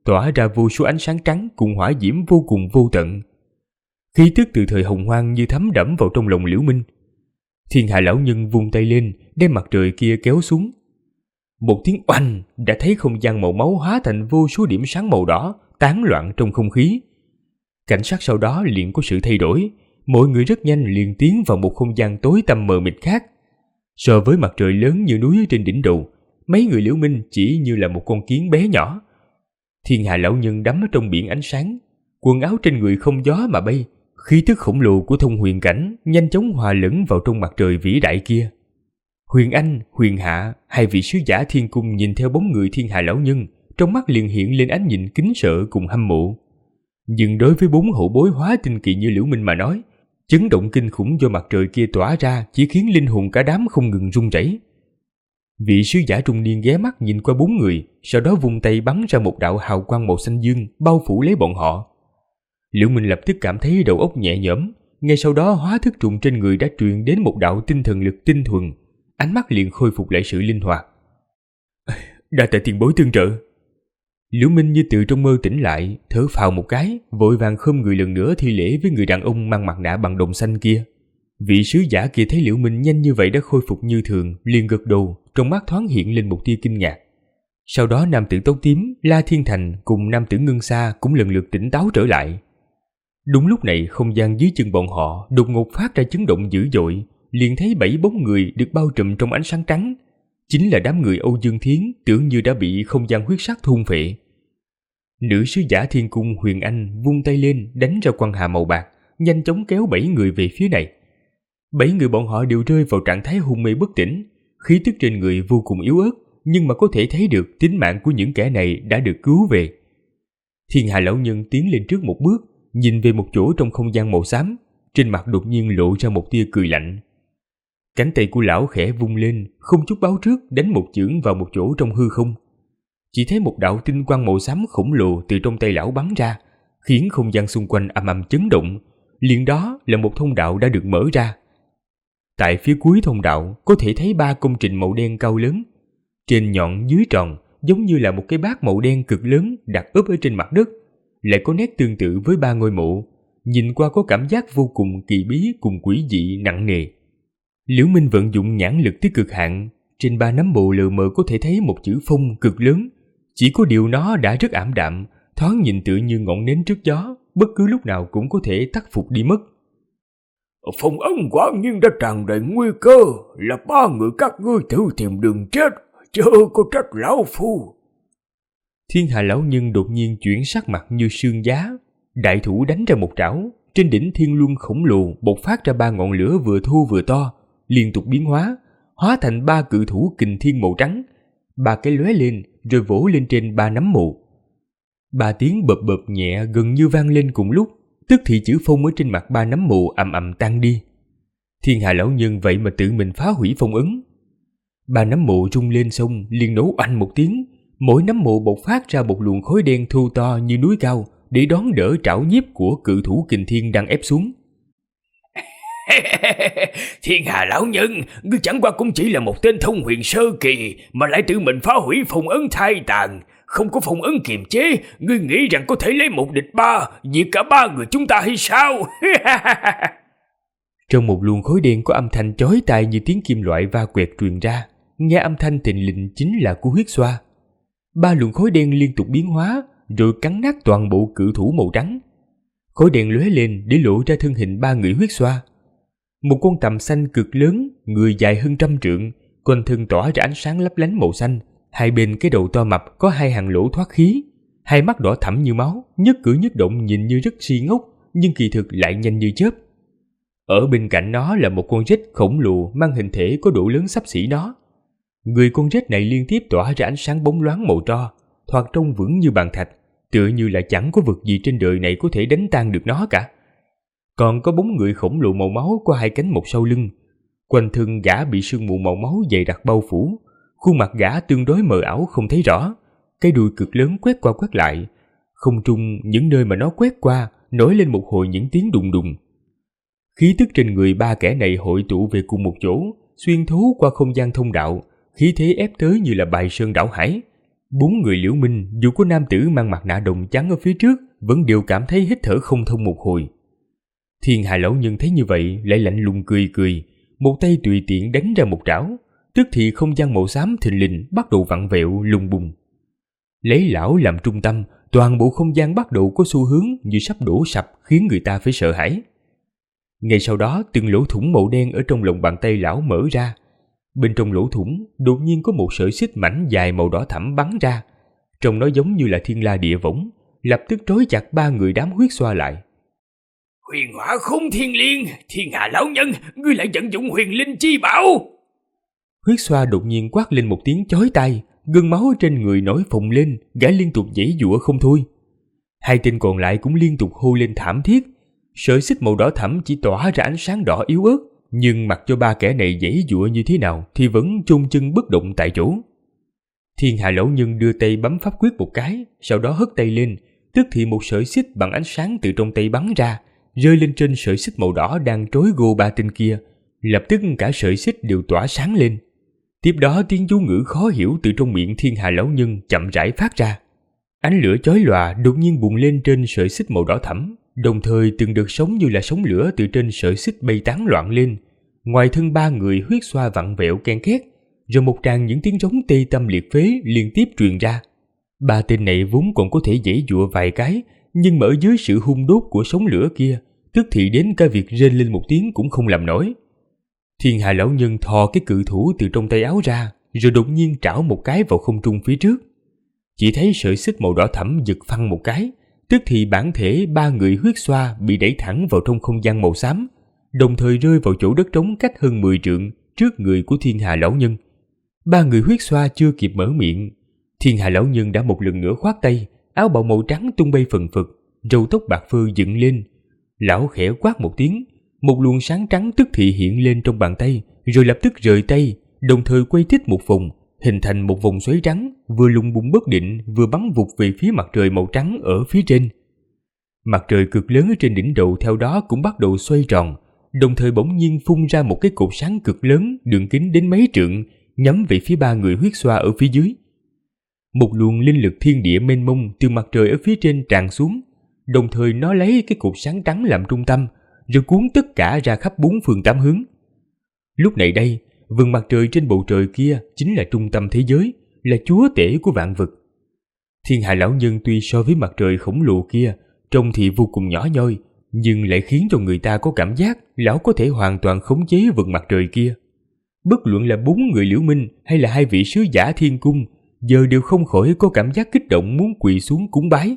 tỏa ra vô số ánh sáng trắng cùng hỏa diễm vô cùng vô tận. Khí tức từ thời hồng hoang như thấm đẫm vào trong lòng Liễu Minh. Thiên Hà lão nhân vung tay lên, đem mặt trời kia kéo xuống. Một tiếng oanh đã thấy không gian màu máu hóa thành vô số điểm sáng màu đỏ tán loạn trong không khí. Cảnh sát sau đó liền có sự thay đổi, mọi người rất nhanh liền tiến vào một không gian tối tăm mờ mịt khác. So với mặt trời lớn như núi trên đỉnh đầu, mấy người Liễu Minh chỉ như là một con kiến bé nhỏ. Thiên Hà lão nhân đắm ở trong biển ánh sáng, quần áo trên người không gió mà bay, khí tức khổng lồ của thông huyền cảnh nhanh chóng hòa lẫn vào trong mặt trời vĩ đại kia. Huyền Anh, Huyền Hạ, hai vị sứ giả thiên cung nhìn theo bóng người Thiên Hà lão nhân, trong mắt liền hiện lên ánh nhìn kính sợ cùng hâm mộ. Nhưng đối với 4 hậu bối hóa tinh kỳ như Liễu Minh mà nói, chấn động kinh khủng do mặt trời kia tỏa ra chỉ khiến linh hồn cả đám không ngừng run rẩy. Vị sứ giả trung niên ghé mắt nhìn qua 4 người, sau đó vung tay bắn ra một đạo hào quang màu xanh dương bao phủ lấy bọn họ. Liễu Minh lập tức cảm thấy đầu óc nhẹ nhõm, ngay sau đó hóa thức trùng trên người đã truyền đến một đạo tinh thần lực tinh thuần, ánh mắt liền khôi phục lại sự linh hoạt. Đa tạ tiền bối tương trợ. Liễu Minh như từ trong mơ tỉnh lại, thở phào một cái, vội vàng khom người lần nữa thi lễ với người đàn ông mang mặt nạ bằng đồng xanh kia. Vị sứ giả kia thấy Liễu Minh nhanh như vậy đã khôi phục như thường, liền gật đầu, trong mắt thoáng hiện lên một tia kinh ngạc. Sau đó nam tử tóc tím, La Thiên Thành cùng nam tử Ngân Sa cũng lần lượt tỉnh táo trở lại. Đúng lúc này, không gian dưới chân bọn họ đột ngột phát ra chấn động dữ dội, liền thấy 7 bóng người được bao trùm trong ánh sáng trắng. Chính là đám người Âu Dương Thiến, tưởng như đã bị không gian huyết sắc thôn phệ. Nữ sứ giả thiên cung Huyền Anh vung tay lên đánh ra quang hà màu bạc, nhanh chóng kéo 7 người về phía này. 7 người bọn họ đều rơi vào trạng thái hôn mê bất tỉnh, khí tức trên người vô cùng yếu ớt, nhưng mà có thể thấy được tính mạng của những kẻ này đã được cứu về. Thiên Hà lão nhân tiến lên trước một bước, nhìn về một chỗ trong không gian màu xám, trên mặt đột nhiên lộ ra một tia cười lạnh. Cánh tay của lão khẽ vung lên, không chút báo trước đánh một chưởng vào một chỗ trong hư không. Chỉ thấy một đạo tinh quang màu xám khổng lồ từ trong tay lão bắn ra, khiến không gian xung quanh ầm ầm chấn động. Liền đó là một thông đạo đã được mở ra. Tại phía cuối thông đạo có thể thấy 3 công trình màu đen cao lớn, trên nhọn dưới tròn, giống như là một cái bát màu đen cực lớn đặt úp ở trên mặt đất, lại có nét tương tự với 3 ngôi mộ, nhìn qua có cảm giác vô cùng kỳ bí cùng quỷ dị nặng nề. Liễu Minh vận dụng nhãn lực tới cực hạn, trên 3 nấm mộ lờ mờ có thể thấy một chữ phong cực lớn, chỉ có điều nó đã rất ảm đạm, thoáng nhìn tựa như ngọn nến trước gió, bất cứ lúc nào cũng có thể tắt phục đi mất. Phong ấn quả nhiên đã tràn đầy nguy cơ, là 3 người các ngươi tự tìm đường chết, chớ có trách lão phu. Thiên Hà lão nhân đột nhiên chuyển sắc mặt như sương giá, đại thủ đánh ra một trảo, trên đỉnh thiên luân khổng lồ bộc phát ra 3 ngọn lửa vừa thô vừa to, liên tục biến hóa thành 3 cự thủ kình thiên màu trắng, 3 cái lóe lên rồi vỗ lên trên 3 nấm mộ. 3 tiếng bập bập nhẹ gần như vang lên cùng lúc, tức thì chữ phong ở trên mặt 3 nấm mộ ầm ầm tan đi. Thiên Hà lão nhân vậy mà tự mình phá hủy phong ấn. 3 nấm mộ rung lên xong liền nổ oanh một tiếng, mỗi nấm mộ bộc phát ra một luồng khói đen thô to như núi cao để đón đỡ trảo nhiếp của cự thủ kình thiên đang ép xuống. Thiên Hà lão nhân, ngươi chẳng qua cũng chỉ là một tên thông huyền sơ kỳ mà lại tự mình phá hủy phong ấn thai tàn, không có phong ấn kiềm chế, ngươi nghĩ rằng có thể lấy 1 địch 3, diệt cả 3 người chúng ta hay sao? Trong một luồng khói đen có âm thanh chói tai như tiếng kim loại va quẹt truyền ra, nghe âm thanh thình lình chính là của huyết xoa. 3 luồng khói đen liên tục biến hóa rồi cắn nát toàn bộ cự thủ màu trắng. Khói đen lóe lên để lộ ra thân hình 3 người huyết xoa. Một con tằm xanh cực lớn, người dài hơn 100 trượng, quanh thân tỏa ra ánh sáng lấp lánh màu xanh, hai bên cái đầu to mập có 2 hàng lỗ thoát khí, 2 mắt đỏ thẫm như máu, nhất cử nhất động nhìn như rất si ngốc, nhưng kỳ thực lại nhanh như chớp. Ở bên cạnh nó là một con rết khổng lồ mang hình thể có độ lớn xấp xỉ nó. Người con rết này liên tiếp tỏa ra ánh sáng bóng loáng màu tro, thoạt trông vững như bàn thạch, tựa như là chẳng có vật gì trên đời này có thể đánh tan được nó cả. Còn có bóng người khổng lồ màu máu có 2 cánh một sau lưng, quanh thân gã bị sương mù màu máu dày đặc bao phủ, khuôn mặt gã tương đối mờ ảo không thấy rõ, cái đuôi cực lớn quét qua quét lại, không trung những nơi mà nó quét qua nổi lên một hồi những tiếng đùng đùng. Khí tức trên người 3 kẻ này hội tụ về cùng một chỗ, xuyên thấu qua không gian thông đạo, khí thế ép tới như là bài sơn đảo hải. 4 người Liễu Minh dù có nam tử mang mặt nạ đồng trắng ở phía trước vẫn đều cảm thấy hít thở không thông một hồi. Thiên Hà lão nhân thấy như vậy lại lạnh lùng cười cười, một tay tùy tiện đánh ra một trảo, tức thì không gian màu xám thình lình bắt đầu vặn vẹo lung bùng. Lấy lão làm trung tâm, toàn bộ không gian bắt đầu có xu hướng như sắp đổ sập khiến người ta phải sợ hãi. Ngay sau đó từng lỗ thủng màu đen ở trong lòng bàn tay lão mở ra. Bên trong lỗ thủng đột nhiên có một sợi xích mảnh dài màu đỏ thẫm bắn ra. Trông nó giống như là thiên la địa võng, lập tức trói chặt 3 người đám huyết xoa lại. Huyền hỏa khôn thiên liên, Thiên Hà lão nhân, ngươi lại vận dụng huyền linh chi bảo. Huyết xoa đột nhiên quát lên một tiếng chói tai, gân máu trên người nổi phồng lên, gã liên tục giãy giụa không thôi. 2 tên còn lại cũng liên tục hô lên thảm thiết. Sợi xích màu đỏ thẫm chỉ tỏa ra ánh sáng đỏ yếu ớt, nhưng mặc cho 3 kẻ này giãy giụa như thế nào thì vẫn chôn chân bất động tại chỗ. Thiên Hà lão nhân đưa tay bấm pháp quyết một cái, sau đó hất tay lên, tức thì một sợi xích bằng ánh sáng từ trong tay bắn ra, rơi lên trên sợi xích màu đỏ đang trói gô 3 tên kia. Lập tức cả sợi xích đều tỏa sáng lên. Tiếp đó tiếng chú ngữ khó hiểu từ trong miệng Thiên Hà lão nhân chậm rãi phát ra. Ánh lửa chói lòa đột nhiên bùng lên trên sợi xích màu đỏ thẫm, đồng thời từng đợt sóng như là sóng lửa từ trên sợi xích bay tán loạn lên. Ngoài thân 3 người huyết xoa vặn vẹo ken két, rồi một tràng những tiếng trống tê tâm liệt phế liên tiếp truyền ra. 3 tên này vốn còn có thể giãy giụa vài cái, nhưng mà ở dưới sự hung đốt của sóng lửa kia, tức thì đến cả việc rên lên một tiếng cũng không làm nổi. Thiên Hà lão nhân thò cái cự thủ từ trong tay áo ra, rồi đột nhiên trảo một cái vào không trung phía trước. Chỉ thấy sợi xích màu đỏ thẫm giật phăng một cái, tức thì bản thể 3 người huyết xoa bị đẩy thẳng vào trong không gian màu xám, đồng thời rơi vào chỗ đất trống cách hơn 10 trượng trước người của Thiên Hà lão nhân. 3 người huyết xoa chưa kịp mở miệng, Thiên Hà lão nhân đã một lần nữa khoát tay, áo bào màu trắng tung bay phần phật, râu tóc bạc phơ dựng lên. Lão khẽ quát một tiếng, một luồng sáng trắng tức thì hiện lên trong bàn tay, rồi lập tức rời tay, đồng thời quay tít một vòng, hình thành một vòng xoáy trắng, vừa lùng bùng bất định, vừa bắn vụt về phía mặt trời màu trắng ở phía trên. Mặt trời cực lớn ở trên đỉnh đầu theo đó cũng bắt đầu xoay tròn, đồng thời bỗng nhiên phun ra một cái cột sáng cực lớn, đường kính đến mấy trượng, nhắm về phía 3 người huyết xoa ở phía dưới. Một luồng linh lực thiên địa mênh mông từ mặt trời ở phía trên tràn xuống, đồng thời nó lấy cái cột sáng trắng làm trung tâm, rồi cuốn tất cả ra khắp 4 phương 8 hướng. Lúc này đây, vầng mặt trời trên bầu trời kia chính là trung tâm thế giới, là chúa tể của vạn vật. Thiên Hà lão nhân tuy so với mặt trời khổng lồ kia trông thì vô cùng nhỏ nhoi, nhưng lại khiến cho người ta có cảm giác lão có thể hoàn toàn khống chế vầng mặt trời kia. Bất luận là 4 người Liễu Minh hay là 2 vị sứ giả thiên cung, giờ đều không khỏi có cảm giác kích động muốn quỳ xuống cúng bái.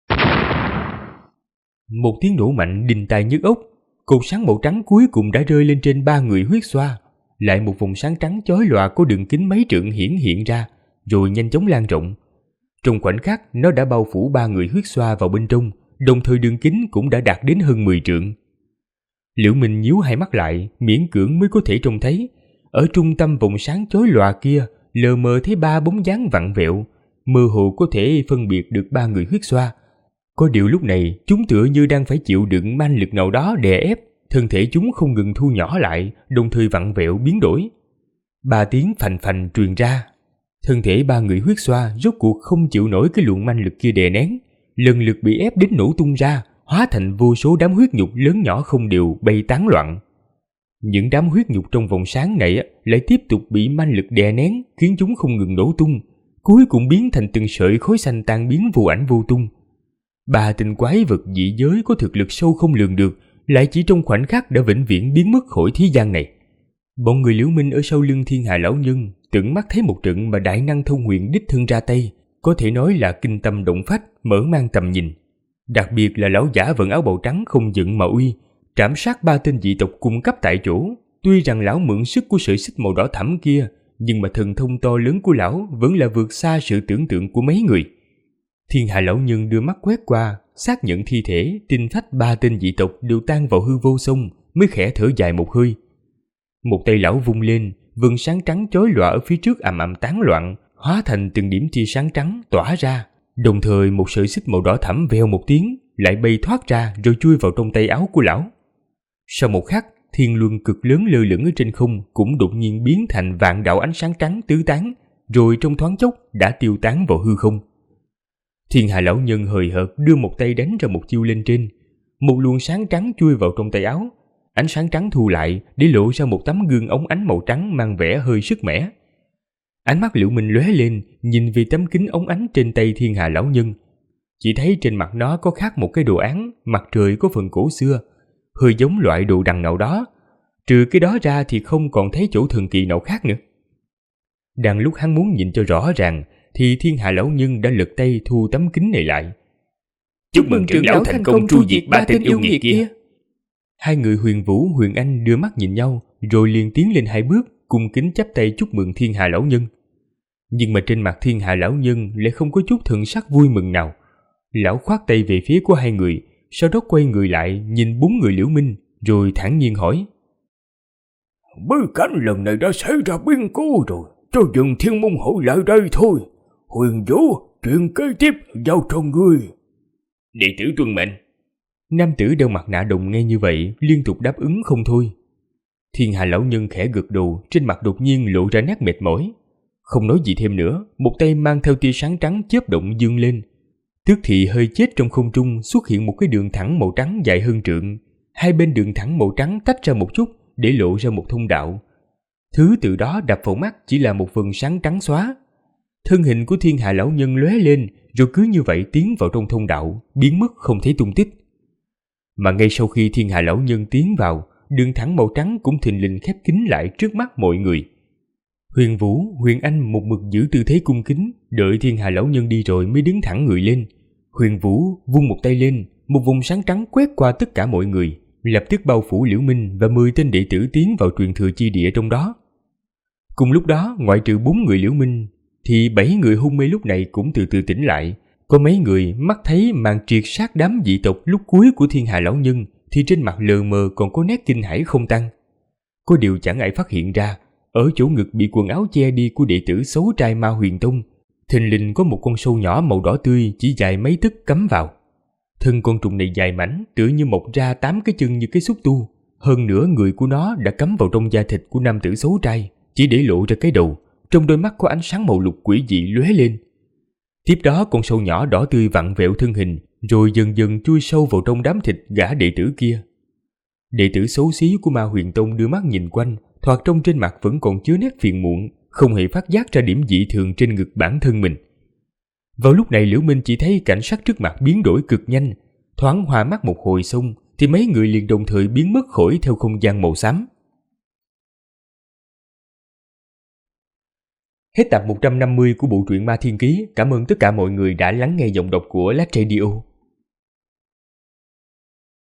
Một tiếng nổ mạnh đinh tai nhức óc, cột sáng màu trắng cuối cùng đã rơi lên trên 3 người huyết xoa. Lại một vùng sáng trắng chói lòa có đường kính mấy trượng hiển hiện ra, rồi nhanh chóng lan rộng. Trong khoảnh khắc, nó đã bao phủ 3 người huyết xoa vào bên trong, đồng thời đường kính cũng đã đạt đến hơn 10 trượng. Liễu Minh nhíu hai mắt lại, miễn cưỡng mới có thể trông thấy, ở trung tâm vùng sáng chói lòa kia, lờ mờ thấy 3 bóng dáng vặn vẹo, mơ hồ có thể phân biệt được 3 người huyết xoa. Có điều lúc này, chúng tựa như đang phải chịu đựng manh lực nào đó đè ép, thân thể chúng không ngừng thu nhỏ lại, đồng thời vặn vẹo biến đổi. 3 tiếng phành phành truyền ra. Thân thể 3 người huyết xoa rốt cuộc không chịu nổi cái luồng manh lực kia đè nén, lần lượt bị ép đến nổ tung ra, hóa thành vô số đám huyết nhục lớn nhỏ không đều bay tán loạn. Những đám huyết nhục trong vòng sáng này lại tiếp tục bị manh lực đè nén, khiến chúng không ngừng nổ tung, cuối cùng biến thành từng sợi khói xanh tan biến vô ảnh vô tung. 3 tên quái vật dị giới có thực lực sâu không lường được, lại chỉ trong khoảnh khắc đã vĩnh viễn biến mất khỏi thế gian này. Bọn người Liễu Minh ở sau lưng Thiên Hà lão nhân tận mắt thấy một trận mà đại năng thông huyền đích thân ra tay, có thể nói là kinh tâm động phách, mở mang tầm nhìn. Đặc biệt là lão giả vận áo bào trắng không giận mà uy, trảm sát 3 tên dị tộc cung cấp tại chỗ. Tuy rằng lão mượn sức của sợi xích màu đỏ thẫm kia, nhưng mà thần thông to lớn của lão vẫn là vượt xa sự tưởng tượng của mấy người. Thiên Hà lão nhân đưa mắt quét qua, xác nhận thi thể, tinh phách 3 tên dị tộc đều tan vào hư vô xong, mới khẽ thở dài một hơi. Một tay lão vung lên, vầng sáng trắng chói lòa ở phía trước ầm ầm tán loạn, hóa thành từng điểm tia sáng trắng tỏa ra. Đồng thời một sợi xích màu đỏ thẫm vèo một tiếng, lại bay thoát ra rồi chui vào trong tay áo của lão. Sau một khắc, thiên luân cực lớn lơ lửng ở trên không cũng đột nhiên biến thành vạn đạo ánh sáng trắng tứ tán, rồi trong thoáng chốc đã tiêu tán vào hư không. Thiên Hà lão nhân hời hợt đưa một tay đánh ra một chiêu lên trên. Một luồng sáng trắng chui vào trong tay áo. Ánh sáng trắng thu lại để lộ ra một tấm gương óng ánh màu trắng mang vẻ hơi sức mẻ. Ánh mắt Liễu Minh lóe lên, nhìn về tấm kính óng ánh trên tay Thiên Hà lão nhân. Chỉ thấy trên mặt nó có khắc một cái đồ án mặt trời có phần cổ xưa, hơi giống loại đồ đằng nào đó. Trừ cái đó ra thì không còn thấy chỗ thần kỳ nào khác nữa. Đang lúc hắn muốn nhìn cho rõ ràng thì Thiên Hà lão nhân đã lật tay thu tấm kính này lại. Chúc mừng trưởng lão thành công tru diệt 3 tên yêu nghiệt kia. Hai người Huyền Vũ, Huyền Anh đưa mắt nhìn nhau, rồi liền tiến lên 2 bước, cung kính chắp tay chúc mừng Thiên Hà lão nhân. Nhưng mà trên mặt Thiên Hà lão nhân lại không có chút thần sắc vui mừng nào. Lão khoát tay về phía của hai người, sau đó quay người lại nhìn 4 người Liễu Minh, rồi thản nhiên hỏi: Bối cảnh lần này đã xảy ra biến cố rồi, cho dừng Thiên Môn hội lại đây thôi. Huyền Vũ, chuyện kế tiếp giao cho ngươi. Đệ tử tuân mệnh. Nam tử đeo mặt nạ đồng nghe như vậy liên tục đáp ứng không thôi. Thiên Hà lão nhân khẽ gật đầu, trên mặt đột nhiên lộ ra nét mệt mỏi. Không nói gì thêm nữa, một tay mang theo tia sáng trắng chớp động dương lên. Tức thì hơi chết trong không trung xuất hiện một cái đường thẳng màu trắng dài hơn trượng. Hai bên đường thẳng màu trắng tách ra một chút để lộ ra một thông đạo. Thứ từ đó đập vào mắt chỉ là một vầng sáng trắng xóa. Thân hình của Thiên Hà lão nhân lóe lên, rồi cứ như vậy tiến vào trong thông đạo, biến mất không thấy tung tích. Mà ngay sau khi Thiên Hà lão nhân tiến vào, đường thẳng màu trắng cũng thình lình khép kín lại trước mắt mọi người. Huyền Vũ, Huyền Anh một mực giữ tư thế cung kính, đợi Thiên Hà lão nhân đi rồi mới đứng thẳng người lên. Huyền Vũ vung một tay lên, một vùng sáng trắng quét qua tất cả mọi người, lập tức bao phủ Liễu Minh và 10 tên đệ tử tiến vào truyền thừa chi địa trong đó. Cùng lúc đó, ngoại trừ 4 người Liễu Minh, thì 7 người hôn mê lúc này cũng từ từ tỉnh lại. Có mấy người mắt thấy màn triệt sát đám dị tộc lúc cuối của Thiên Hà lão nhân thì trên mặt lờ mờ còn có nét kinh hãi không tăng. Có điều chẳng ai phát hiện ra, ở chỗ ngực bị quần áo che đi của đệ tử xấu trai Ma Huyền Tông, thình lình có một con sâu nhỏ màu đỏ tươi chỉ dài mấy tấc cắm vào. Thân con trùng này dài mảnh, tựa như mọc ra 8 cái chân như cái xúc tu. Hơn nữa người của nó đã cắm vào trong da thịt của nam tử xấu trai, chỉ để lộ ra cái đầu. Trong đôi mắt có ánh sáng màu lục quỷ dị lóe lên. Tiếp đó con sâu nhỏ đỏ tươi vặn vẹo thân hình, rồi dần dần chui sâu vào trong đám thịt gã đệ tử kia. Đệ tử xấu xí của Ma Huyền Tông đưa mắt nhìn quanh, thoạt trong trên mặt vẫn còn chứa nét phiền muộn, không hề phát giác ra điểm dị thường trên ngực bản thân mình. Vào lúc này Liễu Minh chỉ thấy cảnh sắc trước mặt biến đổi cực nhanh, thoáng hoa mắt một hồi xong thì mấy người liền đồng thời biến mất khỏi theo không gian màu xám. Hết tập 150 của bộ truyện Ma Thiên Ký. Cảm ơn tất cả mọi người đã lắng nghe giọng đọc của Lát Radio.